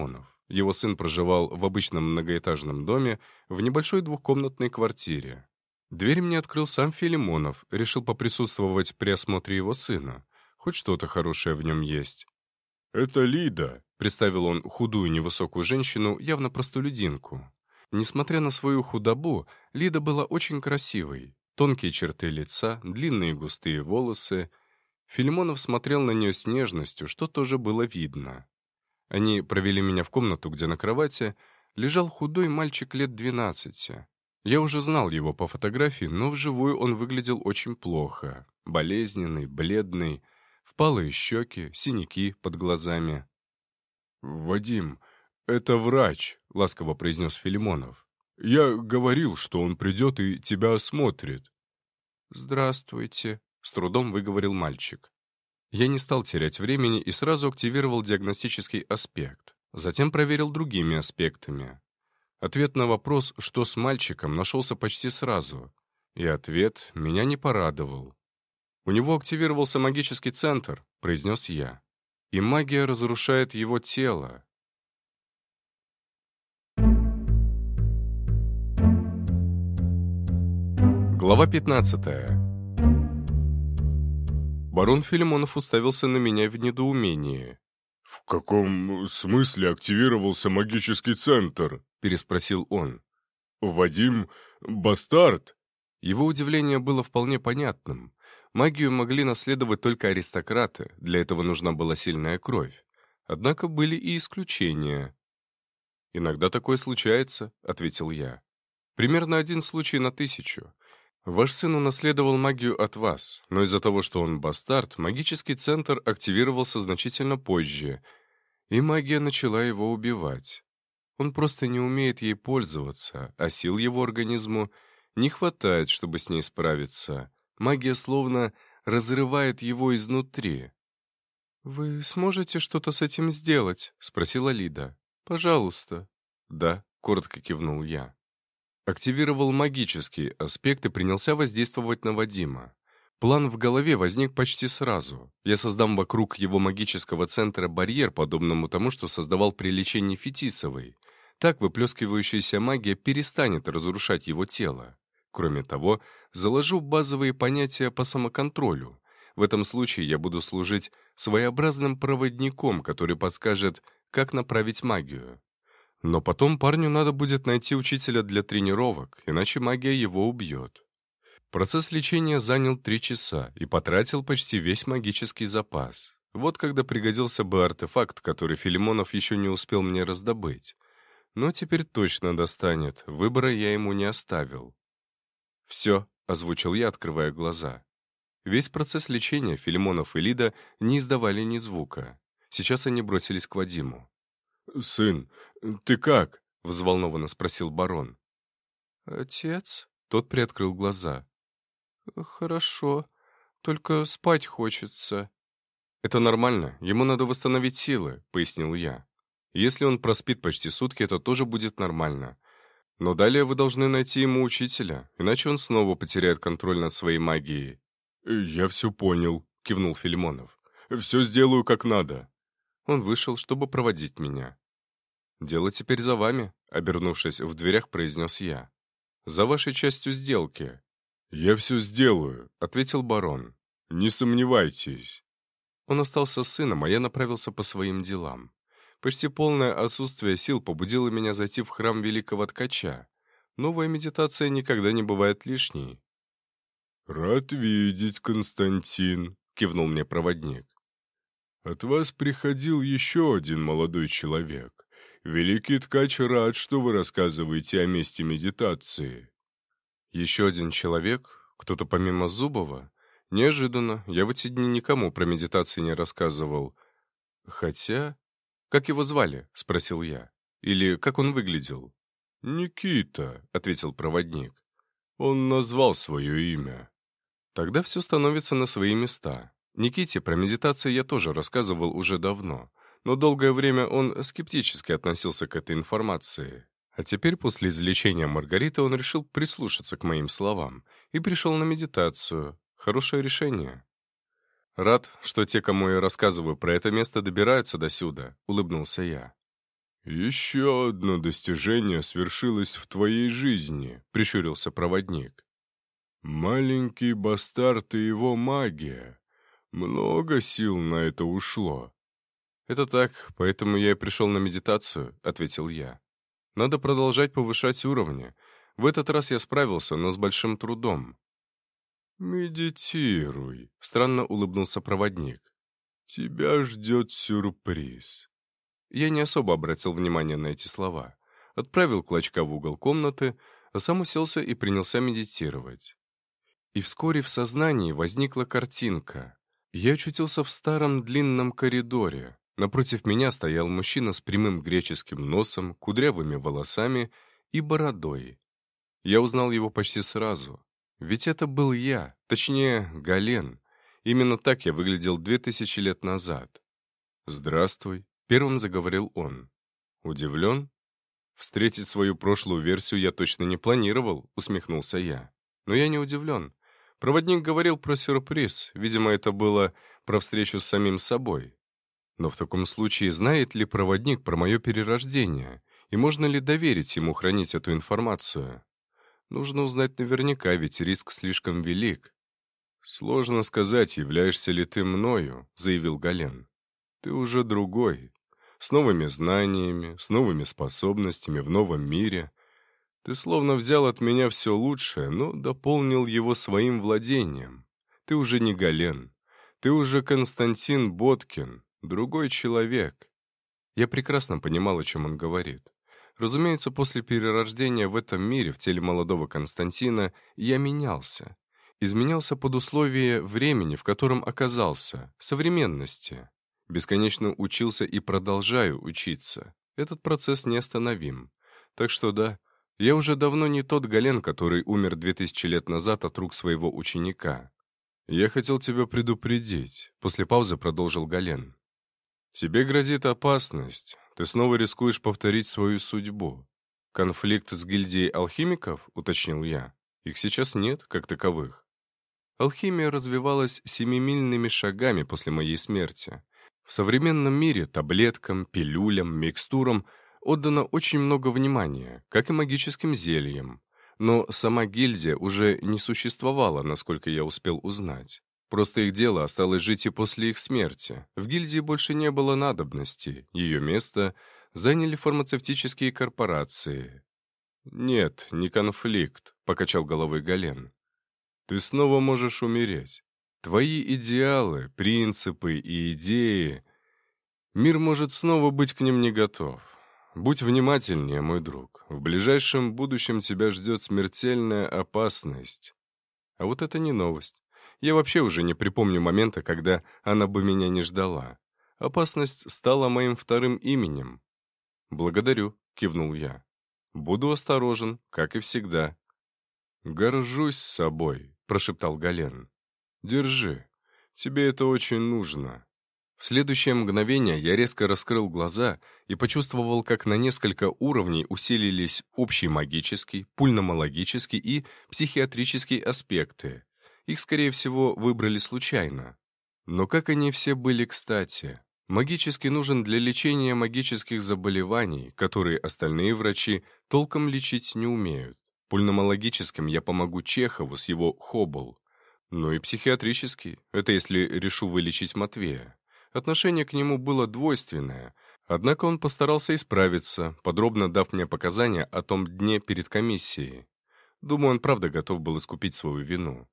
Его сын проживал в обычном многоэтажном доме в небольшой двухкомнатной квартире. Дверь мне открыл сам Филимонов, решил поприсутствовать при осмотре его сына. Хоть что-то хорошее в нем есть. «Это Лида», — представил он худую невысокую женщину, явно простолюдинку. Несмотря на свою худобу, Лида была очень красивой. Тонкие черты лица, длинные густые волосы. Филимонов смотрел на нее с нежностью, что тоже было видно. Они провели меня в комнату, где на кровати лежал худой мальчик лет двенадцати. Я уже знал его по фотографии, но вживую он выглядел очень плохо. Болезненный, бледный, впалые щеки, синяки под глазами. «Вадим, это врач», — ласково произнес Филимонов. «Я говорил, что он придет и тебя осмотрит». «Здравствуйте», — с трудом выговорил мальчик. Я не стал терять времени и сразу активировал диагностический аспект. Затем проверил другими аспектами. Ответ на вопрос, что с мальчиком, нашелся почти сразу. И ответ меня не порадовал. «У него активировался магический центр», — произнес я. «И магия разрушает его тело». Глава пятнадцатая. Барон Филимонов уставился на меня в недоумении. «В каком смысле активировался магический центр?» — переспросил он. «Вадим — бастард?» Его удивление было вполне понятным. Магию могли наследовать только аристократы, для этого нужна была сильная кровь. Однако были и исключения. «Иногда такое случается», — ответил я. «Примерно один случай на тысячу. Ваш сын унаследовал магию от вас, но из-за того, что он бастард, магический центр активировался значительно позже, и магия начала его убивать. Он просто не умеет ей пользоваться, а сил его организму не хватает, чтобы с ней справиться. Магия словно разрывает его изнутри». «Вы сможете что-то с этим сделать?» — спросила Лида. «Пожалуйста». «Да», — коротко кивнул я. Активировал магический аспект и принялся воздействовать на Вадима. План в голове возник почти сразу. Я создам вокруг его магического центра барьер, подобному тому, что создавал при лечении Фетисовой. Так выплескивающаяся магия перестанет разрушать его тело. Кроме того, заложу базовые понятия по самоконтролю. В этом случае я буду служить своеобразным проводником, который подскажет, как направить магию. Но потом парню надо будет найти учителя для тренировок, иначе магия его убьет. Процесс лечения занял три часа и потратил почти весь магический запас. Вот когда пригодился бы артефакт, который Филимонов еще не успел мне раздобыть. Но теперь точно достанет, выбора я ему не оставил. «Все», — озвучил я, открывая глаза. Весь процесс лечения Филимонов и Лида не издавали ни звука. Сейчас они бросились к Вадиму. «Сын, ты как?» — взволнованно спросил барон. «Отец?» — тот приоткрыл глаза. «Хорошо, только спать хочется». «Это нормально, ему надо восстановить силы», — пояснил я. «Если он проспит почти сутки, это тоже будет нормально. Но далее вы должны найти ему учителя, иначе он снова потеряет контроль над своей магией». «Я все понял», — кивнул Филимонов. «Все сделаю как надо». Он вышел, чтобы проводить меня. «Дело теперь за вами», — обернувшись в дверях, произнес я. «За вашей частью сделки». «Я все сделаю», — ответил барон. «Не сомневайтесь». Он остался с сыном, а я направился по своим делам. Почти полное отсутствие сил побудило меня зайти в храм великого ткача. Новая медитация никогда не бывает лишней. «Рад видеть, Константин», — кивнул мне проводник. «От вас приходил еще один молодой человек. Великий ткач рад, что вы рассказываете о месте медитации». «Еще один человек? Кто-то помимо Зубова? Неожиданно. Я в эти дни никому про медитации не рассказывал. Хотя... Как его звали?» — спросил я. «Или как он выглядел?» «Никита», — ответил проводник. «Он назвал свое имя». Тогда все становится на свои места. Никите про медитации я тоже рассказывал уже давно, но долгое время он скептически относился к этой информации. А теперь, после излечения Маргариты, он решил прислушаться к моим словам и пришел на медитацию. Хорошее решение. «Рад, что те, кому я рассказываю про это место, добираются досюда», — улыбнулся я. «Еще одно достижение свершилось в твоей жизни», — прищурился проводник. «Маленький бастард и его магия. Много сил на это ушло». «Это так, поэтому я и пришел на медитацию», — ответил я. «Надо продолжать повышать уровни. В этот раз я справился, но с большим трудом». «Медитируй», — странно улыбнулся проводник. «Тебя ждет сюрприз». Я не особо обратил внимание на эти слова. Отправил клочка в угол комнаты, а сам уселся и принялся медитировать. И вскоре в сознании возникла картинка. Я очутился в старом длинном коридоре. Напротив меня стоял мужчина с прямым греческим носом, кудрявыми волосами и бородой. Я узнал его почти сразу. Ведь это был я, точнее, Гален. Именно так я выглядел две тысячи лет назад. «Здравствуй», — первым заговорил он. «Удивлен? Встретить свою прошлую версию я точно не планировал», — усмехнулся я. «Но я не удивлен. Проводник говорил про сюрприз, видимо, это было про встречу с самим собой. Но в таком случае знает ли проводник про мое перерождение, и можно ли доверить ему хранить эту информацию? Нужно узнать наверняка, ведь риск слишком велик». «Сложно сказать, являешься ли ты мною», — заявил Гален. «Ты уже другой, с новыми знаниями, с новыми способностями в новом мире. Ты словно взял от меня все лучшее, но дополнил его своим владением. Ты уже не Гален, ты уже Константин Боткин, другой человек». Я прекрасно понимал, о чем он говорит. Разумеется, после перерождения в этом мире, в теле молодого Константина, я менялся. Изменялся под условия времени, в котором оказался, современности. Бесконечно учился и продолжаю учиться. Этот процесс неостановим. Так что да, я уже давно не тот Гален, который умер две тысячи лет назад от рук своего ученика. «Я хотел тебя предупредить», — после паузы продолжил Гален. «Тебе грозит опасность. Ты снова рискуешь повторить свою судьбу. Конфликт с гильдией алхимиков?» — уточнил я. «Их сейчас нет, как таковых». Алхимия развивалась семимильными шагами после моей смерти. В современном мире таблеткам, пилюлям, микстурам отдано очень много внимания, как и магическим зельям. Но сама гильдия уже не существовала, насколько я успел узнать. Просто их дело осталось жить и после их смерти. В гильдии больше не было надобности, ее место заняли фармацевтические корпорации. «Нет, не конфликт», — покачал головой Гален. «Ты снова можешь умереть. Твои идеалы, принципы и идеи... Мир может снова быть к ним не готов. Будь внимательнее, мой друг. В ближайшем будущем тебя ждет смертельная опасность». А вот это не новость. Я вообще уже не припомню момента, когда она бы меня не ждала. Опасность стала моим вторым именем. «Благодарю», — кивнул я. «Буду осторожен, как и всегда». «Горжусь собой», — прошептал Гален. «Держи. Тебе это очень нужно». В следующее мгновение я резко раскрыл глаза и почувствовал, как на несколько уровней усилились общий магический, пульмонологический и психиатрический аспекты. Их, скорее всего, выбрали случайно. Но как они все были кстати. Магический нужен для лечения магических заболеваний, которые остальные врачи толком лечить не умеют. Пульмонологическим я помогу Чехову с его хобл. Ну и психиатрический, это если решу вылечить Матвея. Отношение к нему было двойственное, однако он постарался исправиться, подробно дав мне показания о том дне перед комиссией. Думаю, он правда готов был искупить свою вину.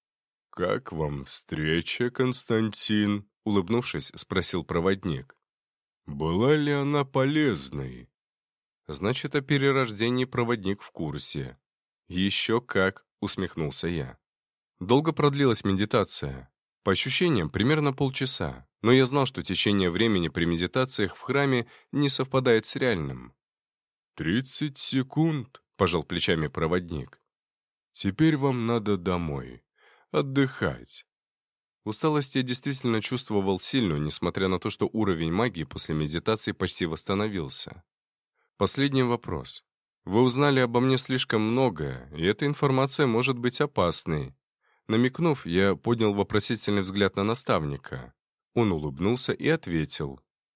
«Как вам встреча, Константин?» — улыбнувшись, спросил проводник. «Была ли она полезной?» «Значит, о перерождении проводник в курсе». «Еще как!» — усмехнулся я. Долго продлилась медитация. По ощущениям, примерно полчаса, но я знал, что течение времени при медитациях в храме не совпадает с реальным. «Тридцать секунд», — пожал плечами проводник. «Теперь вам надо домой. Отдыхать». Усталость я действительно чувствовал сильную, несмотря на то, что уровень магии после медитации почти восстановился. Последний вопрос. Вы узнали обо мне слишком многое, и эта информация может быть опасной. Намекнув, я поднял вопросительный взгляд на наставника. Он улыбнулся и ответил.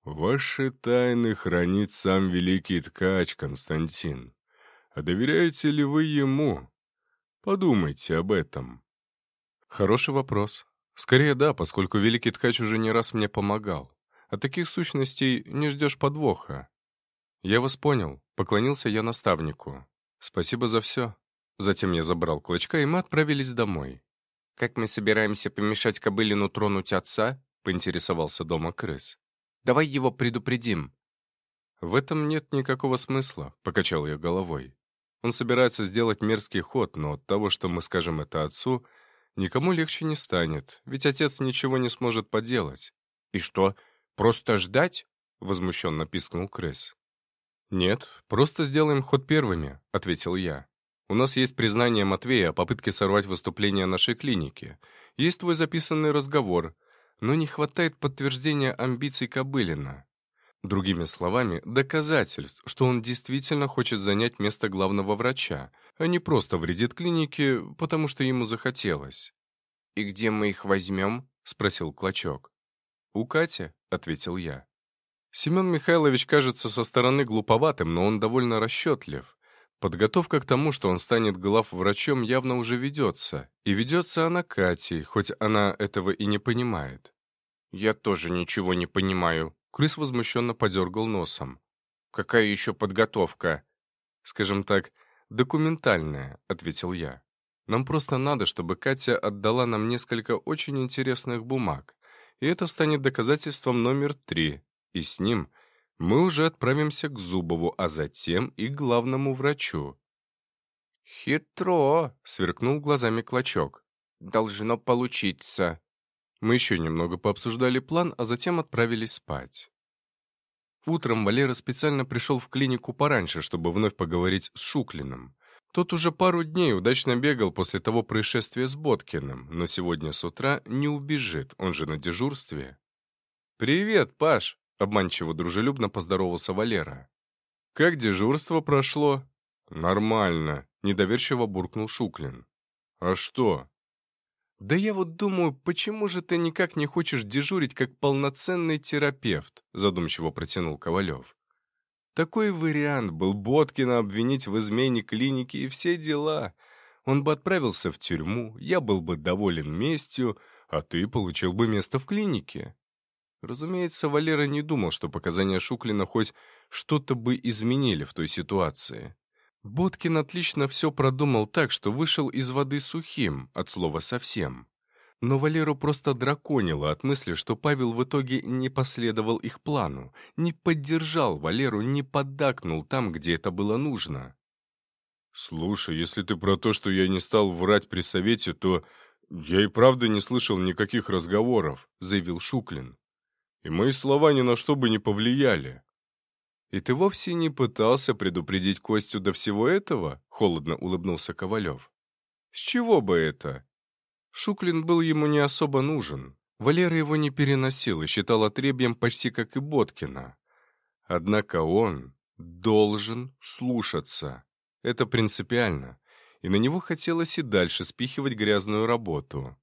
«Ваши тайны хранит сам великий ткач, Константин. А доверяете ли вы ему? Подумайте об этом». Хороший вопрос. Скорее да, поскольку великий ткач уже не раз мне помогал. От таких сущностей не ждешь подвоха. Я вас понял, поклонился я наставнику. Спасибо за все. Затем я забрал клочка, и мы отправились домой. «Как мы собираемся помешать Кобылину тронуть отца?» — поинтересовался дома крыс. «Давай его предупредим». «В этом нет никакого смысла», — покачал я головой. «Он собирается сделать мерзкий ход, но от того, что мы скажем это отцу, никому легче не станет, ведь отец ничего не сможет поделать». «И что, просто ждать?» — возмущенно пискнул крыс. «Нет, просто сделаем ход первыми», — ответил я. «У нас есть признание Матвея о попытке сорвать выступление нашей клиники. Есть твой записанный разговор, но не хватает подтверждения амбиций Кобылина. Другими словами, доказательств, что он действительно хочет занять место главного врача, а не просто вредит клинике, потому что ему захотелось». «И где мы их возьмем?» — спросил Клочок. «У Кати», — ответил я. Семен Михайлович кажется со стороны глуповатым, но он довольно расчетлив. Подготовка к тому, что он станет главврачом, явно уже ведется. И ведется она Катей, хоть она этого и не понимает. «Я тоже ничего не понимаю», — крыс возмущенно подергал носом. «Какая еще подготовка?» «Скажем так, документальная», — ответил я. «Нам просто надо, чтобы Катя отдала нам несколько очень интересных бумаг. И это станет доказательством номер три. И с ним мы уже отправимся к Зубову, а затем и к главному врачу». «Хитро», — сверкнул глазами Клочок. «Должно получиться». Мы еще немного пообсуждали план, а затем отправились спать. Утром Валера специально пришел в клинику пораньше, чтобы вновь поговорить с Шуклиным. Тот уже пару дней удачно бегал после того происшествия с Боткиным, но сегодня с утра не убежит, он же на дежурстве. «Привет, Паш!» — обманчиво дружелюбно поздоровался Валера. «Как дежурство прошло?» «Нормально», — недоверчиво буркнул Шуклин. «А что?» «Да я вот думаю, почему же ты никак не хочешь дежурить как полноценный терапевт?» — задумчиво протянул Ковалев. «Такой вариант был Боткина обвинить в измене клиники и все дела. Он бы отправился в тюрьму, я был бы доволен местью, а ты получил бы место в клинике». Разумеется, Валера не думал, что показания Шуклина хоть что-то бы изменили в той ситуации. Боткин отлично все продумал так, что вышел из воды сухим, от слова совсем. Но Валеру просто драконило от мысли, что Павел в итоге не последовал их плану, не поддержал Валеру, не поддакнул там, где это было нужно. «Слушай, если ты про то, что я не стал врать при совете, то я и правда не слышал никаких разговоров», — заявил Шуклин. «И мои слова ни на что бы не повлияли». «И ты вовсе не пытался предупредить Костю до всего этого?» — холодно улыбнулся Ковалев. «С чего бы это?» Шуклин был ему не особо нужен. Валера его не переносил и считал отребьем почти как и Боткина. Однако он должен слушаться. Это принципиально. И на него хотелось и дальше спихивать грязную работу.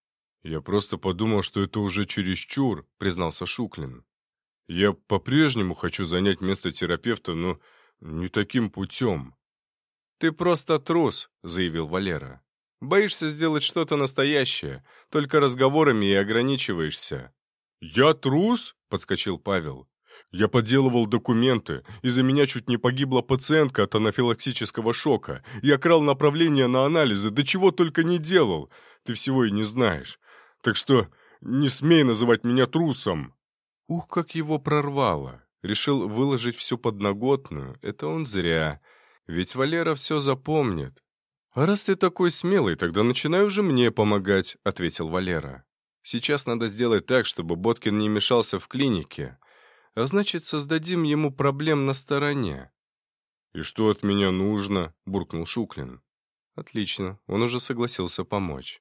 «Я просто подумал, что это уже чересчур», — признался Шуклин. «Я по-прежнему хочу занять место терапевта, но не таким путем». «Ты просто трус», — заявил Валера. «Боишься сделать что-то настоящее, только разговорами и ограничиваешься». «Я трус?» — подскочил Павел. «Я подделывал документы, из-за меня чуть не погибла пациентка от анафилактического шока. Я крал направление на анализы, да чего только не делал. Ты всего и не знаешь. Так что не смей называть меня трусом». Ух, как его прорвало. Решил выложить всю подноготную. Это он зря. Ведь Валера все запомнит. «А раз ты такой смелый, тогда начинай уже мне помогать», — ответил Валера. «Сейчас надо сделать так, чтобы Боткин не мешался в клинике. А значит, создадим ему проблем на стороне». «И что от меня нужно?» — буркнул Шуклин. «Отлично, он уже согласился помочь».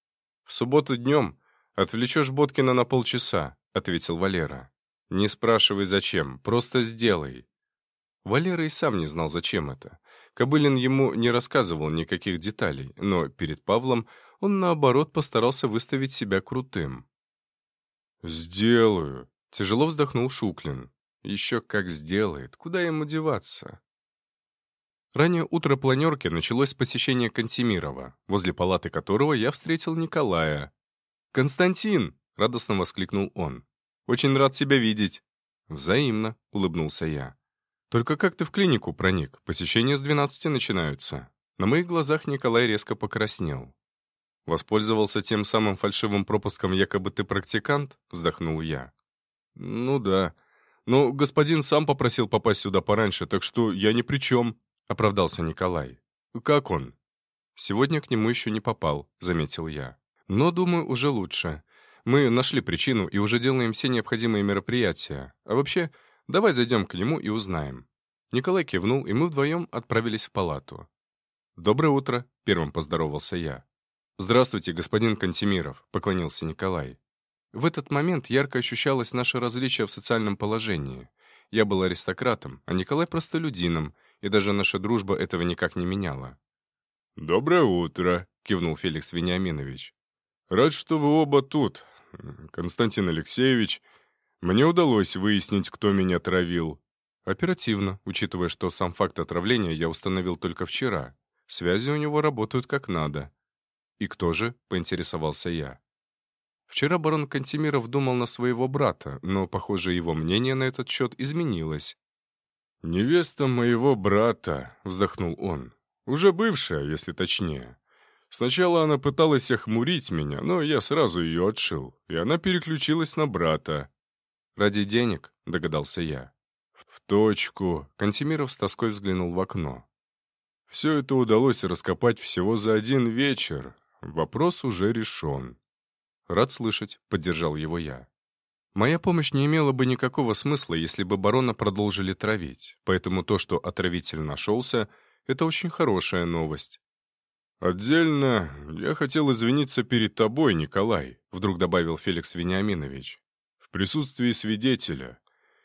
«В субботу днем отвлечешь Боткина на полчаса», — ответил Валера. «Не спрашивай, зачем, просто сделай». Валера и сам не знал, зачем это. Кобылин ему не рассказывал никаких деталей, но перед Павлом он, наоборот, постарался выставить себя крутым. «Сделаю», Тяжело вздохнул Шуклин. Еще как сделает, куда ему деваться? Раннее утро планерки началось с посещения Кантемирова, возле палаты которого я встретил Николая. «Константин!» — радостно воскликнул он. «Очень рад тебя видеть!» «Взаимно», — улыбнулся я. «Только как ты в клинику проник? Посещения с двенадцати начинаются». На моих глазах Николай резко покраснел. «Воспользовался тем самым фальшивым пропуском, якобы ты практикант?» — вздохнул я. «Ну да. Но господин сам попросил попасть сюда пораньше, так что я ни при чем», — оправдался Николай. «Как он?» «Сегодня к нему еще не попал», — заметил я. «Но, думаю, уже лучше. Мы нашли причину и уже делаем все необходимые мероприятия. А вообще, давай зайдем к нему и узнаем». Николай кивнул, и мы вдвоем отправились в палату. «Доброе утро», — первым поздоровался я. «Здравствуйте, господин Кантемиров», — поклонился Николай. В этот момент ярко ощущалось наше различие в социальном положении. Я был аристократом, а Николай простолюдином, и даже наша дружба этого никак не меняла. «Доброе утро», — кивнул Феликс Вениаминович. «Рад, что вы оба тут. Константин Алексеевич, мне удалось выяснить, кто меня травил». Оперативно, учитывая, что сам факт отравления я установил только вчера. Связи у него работают как надо. «И кто же?» — поинтересовался я. Вчера барон Кантемиров думал на своего брата, но, похоже, его мнение на этот счет изменилось. «Невеста моего брата», — вздохнул он. «Уже бывшая, если точнее. Сначала она пыталась охмурить меня, но я сразу ее отшил, и она переключилась на брата». «Ради денег?» — догадался я. «В точку», — Кантемиров с тоской взглянул в окно. «Все это удалось раскопать всего за один вечер. Вопрос уже решен». «Рад слышать», — поддержал его я. Моя помощь не имела бы никакого смысла, если бы барона продолжили травить, поэтому то, что отравитель нашелся, — это очень хорошая новость. «Отдельно я хотел извиниться перед тобой, Николай», — вдруг добавил Феликс Вениаминович, «в присутствии свидетеля.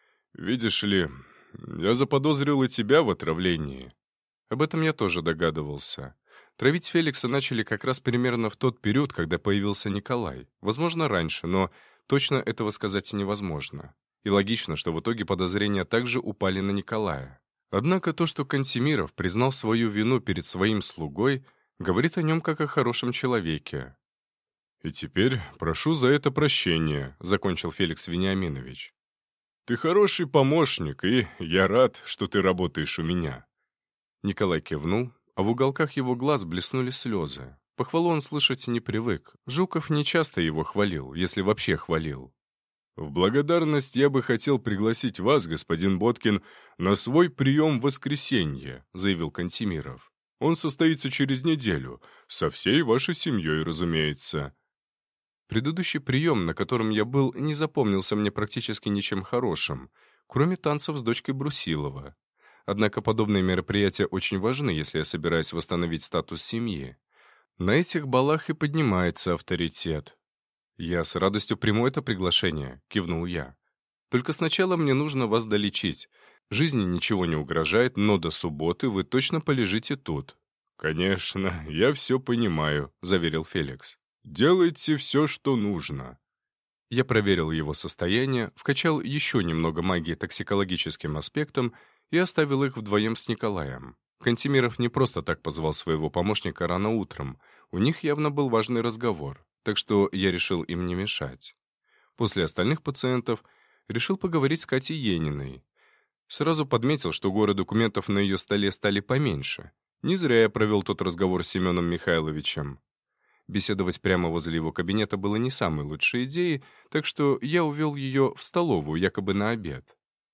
Видишь ли, я заподозрил и тебя в отравлении». Об этом я тоже догадывался. Травить Феликса начали как раз примерно в тот период, когда появился Николай. Возможно, раньше, но точно этого сказать невозможно. И логично, что в итоге подозрения также упали на Николая. Однако то, что Кантемиров признал свою вину перед своим слугой, говорит о нем как о хорошем человеке. «И теперь прошу за это прощения», — закончил Феликс Вениаминович. «Ты хороший помощник, и я рад, что ты работаешь у меня». Николай кивнул, а в уголках его глаз блеснули слезы. Похвалу он слышать не привык. Жуков не часто его хвалил, если вообще хвалил. «В благодарность я бы хотел пригласить вас, господин Боткин, на свой прием в воскресенье», — заявил Кантемиров. «Он состоится через неделю, со всей вашей семьей, разумеется». Предыдущий прием, на котором я был, не запомнился мне практически ничем хорошим, кроме танцев с дочкой Брусилова. Однако подобные мероприятия очень важны, если я собираюсь восстановить статус семьи. На этих балах и поднимается авторитет. «Я с радостью приму это приглашение», — кивнул я. «Только сначала мне нужно вас долечить. Жизни ничего не угрожает, но до субботы вы точно полежите тут». «Конечно, я все понимаю», — заверил Феликс. «Делайте все, что нужно». Я проверил его состояние, вкачал еще немного магии токсикологическим аспектом и оставил их вдвоем с Николаем. Кантемиров не просто так позвал своего помощника рано утром. У них явно был важный разговор, так что я решил им не мешать. После остальных пациентов решил поговорить с Катей Ениной. Сразу подметил, что горы документов на ее столе стали поменьше. Не зря я провел тот разговор с Семеном Михайловичем. Беседовать прямо возле его кабинета было не самой лучшей идеей, так что я увел ее в столовую, якобы на обед.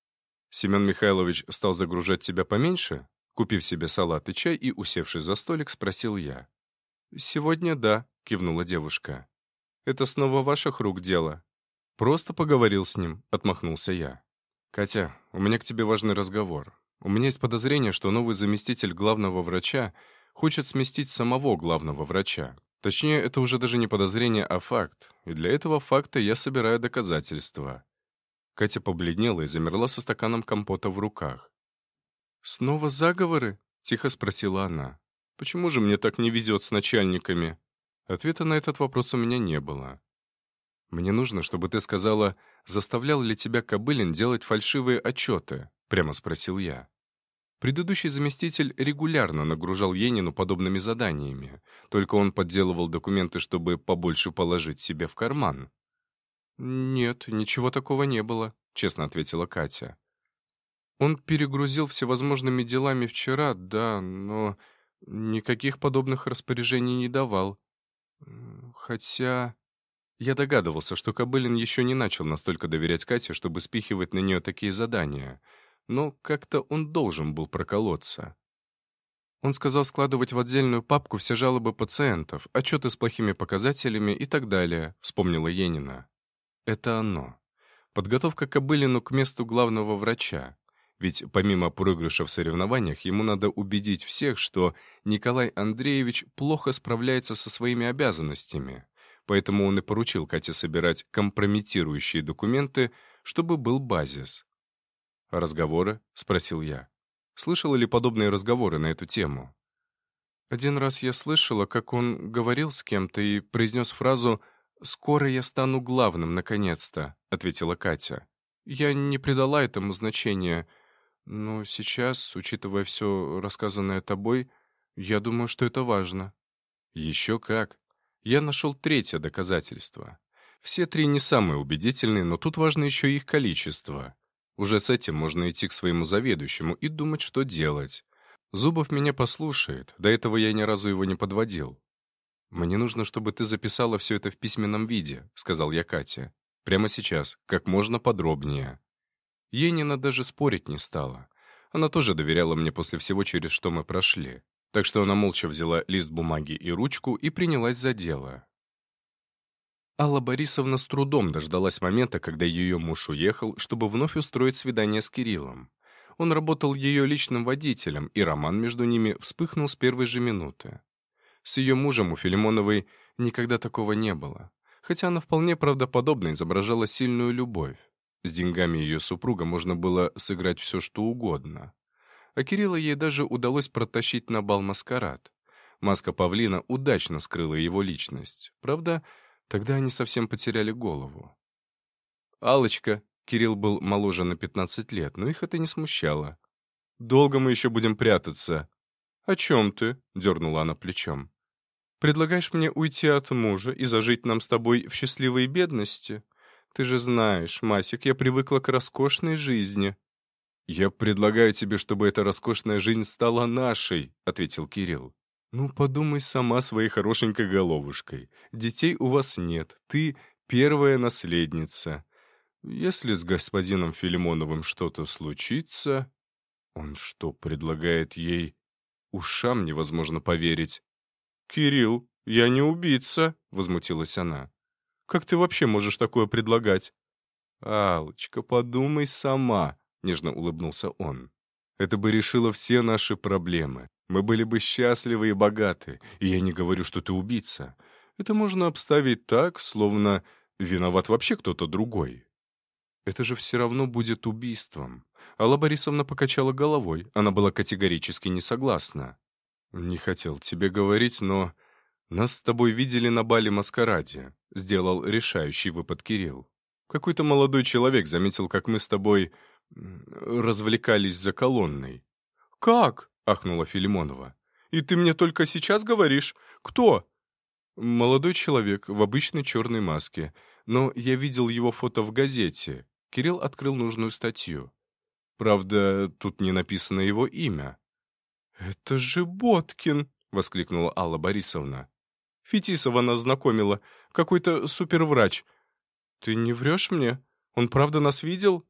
Семен Михайлович стал загружать тебя поменьше? Купив себе салат и чай и усевшись за столик, спросил я. «Сегодня да», — кивнула девушка. «Это снова ваших рук дело». «Просто поговорил с ним», — отмахнулся я. «Катя, у меня к тебе важный разговор. У меня есть подозрение, что новый заместитель главного врача хочет сместить самого главного врача. Точнее, это уже даже не подозрение, а факт. И для этого факта я собираю доказательства». Катя побледнела и замерла со стаканом компота в руках. «Снова заговоры?» — тихо спросила она. «Почему же мне так не везет с начальниками?» Ответа на этот вопрос у меня не было. «Мне нужно, чтобы ты сказала, заставлял ли тебя Кобылин делать фальшивые отчеты?» — прямо спросил я. Предыдущий заместитель регулярно нагружал Енину подобными заданиями, только он подделывал документы, чтобы побольше положить себе в карман. «Нет, ничего такого не было», — честно ответила Катя. «Он перегрузил всевозможными делами вчера, да, но никаких подобных распоряжений не давал. М, Хотя...» Я догадывался, что Кобылин еще не начал настолько доверять Кате, чтобы спихивать на нее такие задания, но как-то он должен был проколоться. Он сказал складывать в отдельную папку все жалобы пациентов, отчеты с плохими показателями и так далее, вспомнила Енина. Это оно. Подготовка Кобылину к месту главного врача. Ведь помимо проигрыша в соревнованиях, ему надо убедить всех, что Николай Андреевич плохо справляется со своими обязанностями. Поэтому он и поручил Кате собирать компрометирующие документы, чтобы был базис. «Разговоры?» — спросил я. Слышала ли подобные разговоры на эту тему? Один раз я слышала, как он говорил с кем-то и произнес фразу «Скоро я стану главным, наконец-то», — ответила Катя. Я не придала этому значения, но сейчас, учитывая все рассказанное тобой, я думаю, что это важно. Еще как. Я нашел третье доказательство. Все три не самые убедительные, но тут важно еще их количество. Уже с этим можно идти к своему заведующему и думать, что делать. Зубов меня послушает, до этого я ни разу его не подводил. «Мне нужно, чтобы ты записала все это в письменном виде», — сказал я Кате. «Прямо сейчас, как можно подробнее». Енина даже спорить не стала. Она тоже доверяла мне после всего, через что мы прошли. Так что она молча взяла лист бумаги и ручку и принялась за дело. Алла Борисовна с трудом дождалась момента, когда ее муж уехал, чтобы вновь устроить свидание с Кириллом. Он работал ее личным водителем, и роман между ними вспыхнул с первой же минуты. С ее мужем у Филимоновой никогда такого не было, хотя она вполне правдоподобно изображала сильную любовь. С деньгами ее супруга можно было сыграть все, что угодно. А Кирилла ей даже удалось протащить на бал-маскарад. Маска павлина удачно скрыла его личность. Правда, тогда они совсем потеряли голову. «Аллочка», — Кирилл был моложе на пятнадцать лет, но их это не смущало. «Долго мы еще будем прятаться?» «О чем ты?» — дернула она плечом. «Предлагаешь мне уйти от мужа и зажить нам с тобой в счастливой бедности? Ты же знаешь, Масик, я привыкла к роскошной жизни». «Я предлагаю тебе, чтобы эта роскошная жизнь стала нашей», — ответил Кирилл. «Ну, подумай сама своей хорошенькой головушкой. Детей у вас нет, ты первая наследница. Если с господином Филимоновым что-то случится...» Он что, предлагает ей? Ушам невозможно поверить. «Кирилл, я не убийца», — возмутилась она. «Как ты вообще можешь такое предлагать?» «Аллочка, подумай сама», — нежно улыбнулся он. «Это бы решило все наши проблемы. Мы были бы счастливы и богаты. И я не говорю, что ты убийца. Это можно обставить так, словно виноват вообще кто-то другой. Это же все равно будет убийством». Алла Борисовна покачала головой. Она была категорически не согласна. «Не хотел тебе говорить, но нас с тобой видели на бале-маскараде», — сделал решающий выпад Кирилл. «Какой-то молодой человек заметил, как мы с тобой м, развлекались за колонной». «Как?» — ахнула Филимонова. «И ты мне только сейчас говоришь? Кто?» «Молодой человек в обычной черной маске, но я видел его фото в газете». Кирилл открыл нужную статью. Правда, тут не написано его имя. «Это же Боткин!» — воскликнула Алла Борисовна. «Фетисова нас знакомила. Какой-то суперврач. Ты не врешь мне? Он правда нас видел?»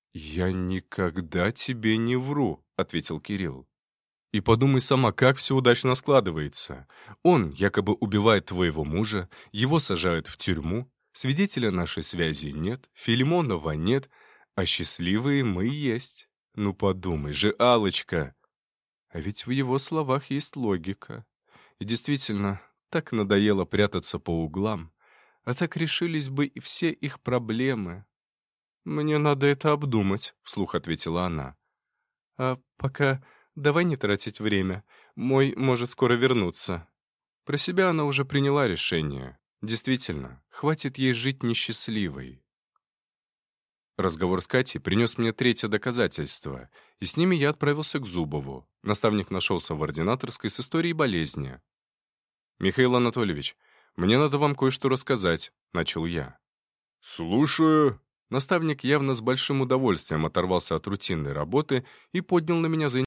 «Я никогда тебе не вру», — ответил Кирилл. «И подумай сама, как все удачно складывается. Он якобы убивает твоего мужа, его сажают в тюрьму, свидетеля нашей связи нет, Филимонова нет, а счастливые мы есть. Ну подумай же, Аллочка!» А ведь в его словах есть логика. И действительно, так надоело прятаться по углам, а так решились бы и все их проблемы. «Мне надо это обдумать», — вслух ответила она. «А пока давай не тратить время. Мой может скоро вернуться». Про себя она уже приняла решение. Действительно, хватит ей жить несчастливой. Разговор с Катей принес мне третье доказательство, и с ними я отправился к Зубову. Наставник нашелся в ординаторской с историей болезни. «Михаил Анатольевич, мне надо вам кое-что рассказать», — начал я. «Слушаю». Наставник явно с большим удовольствием оторвался от рутинной работы и поднял на меня заинтересованный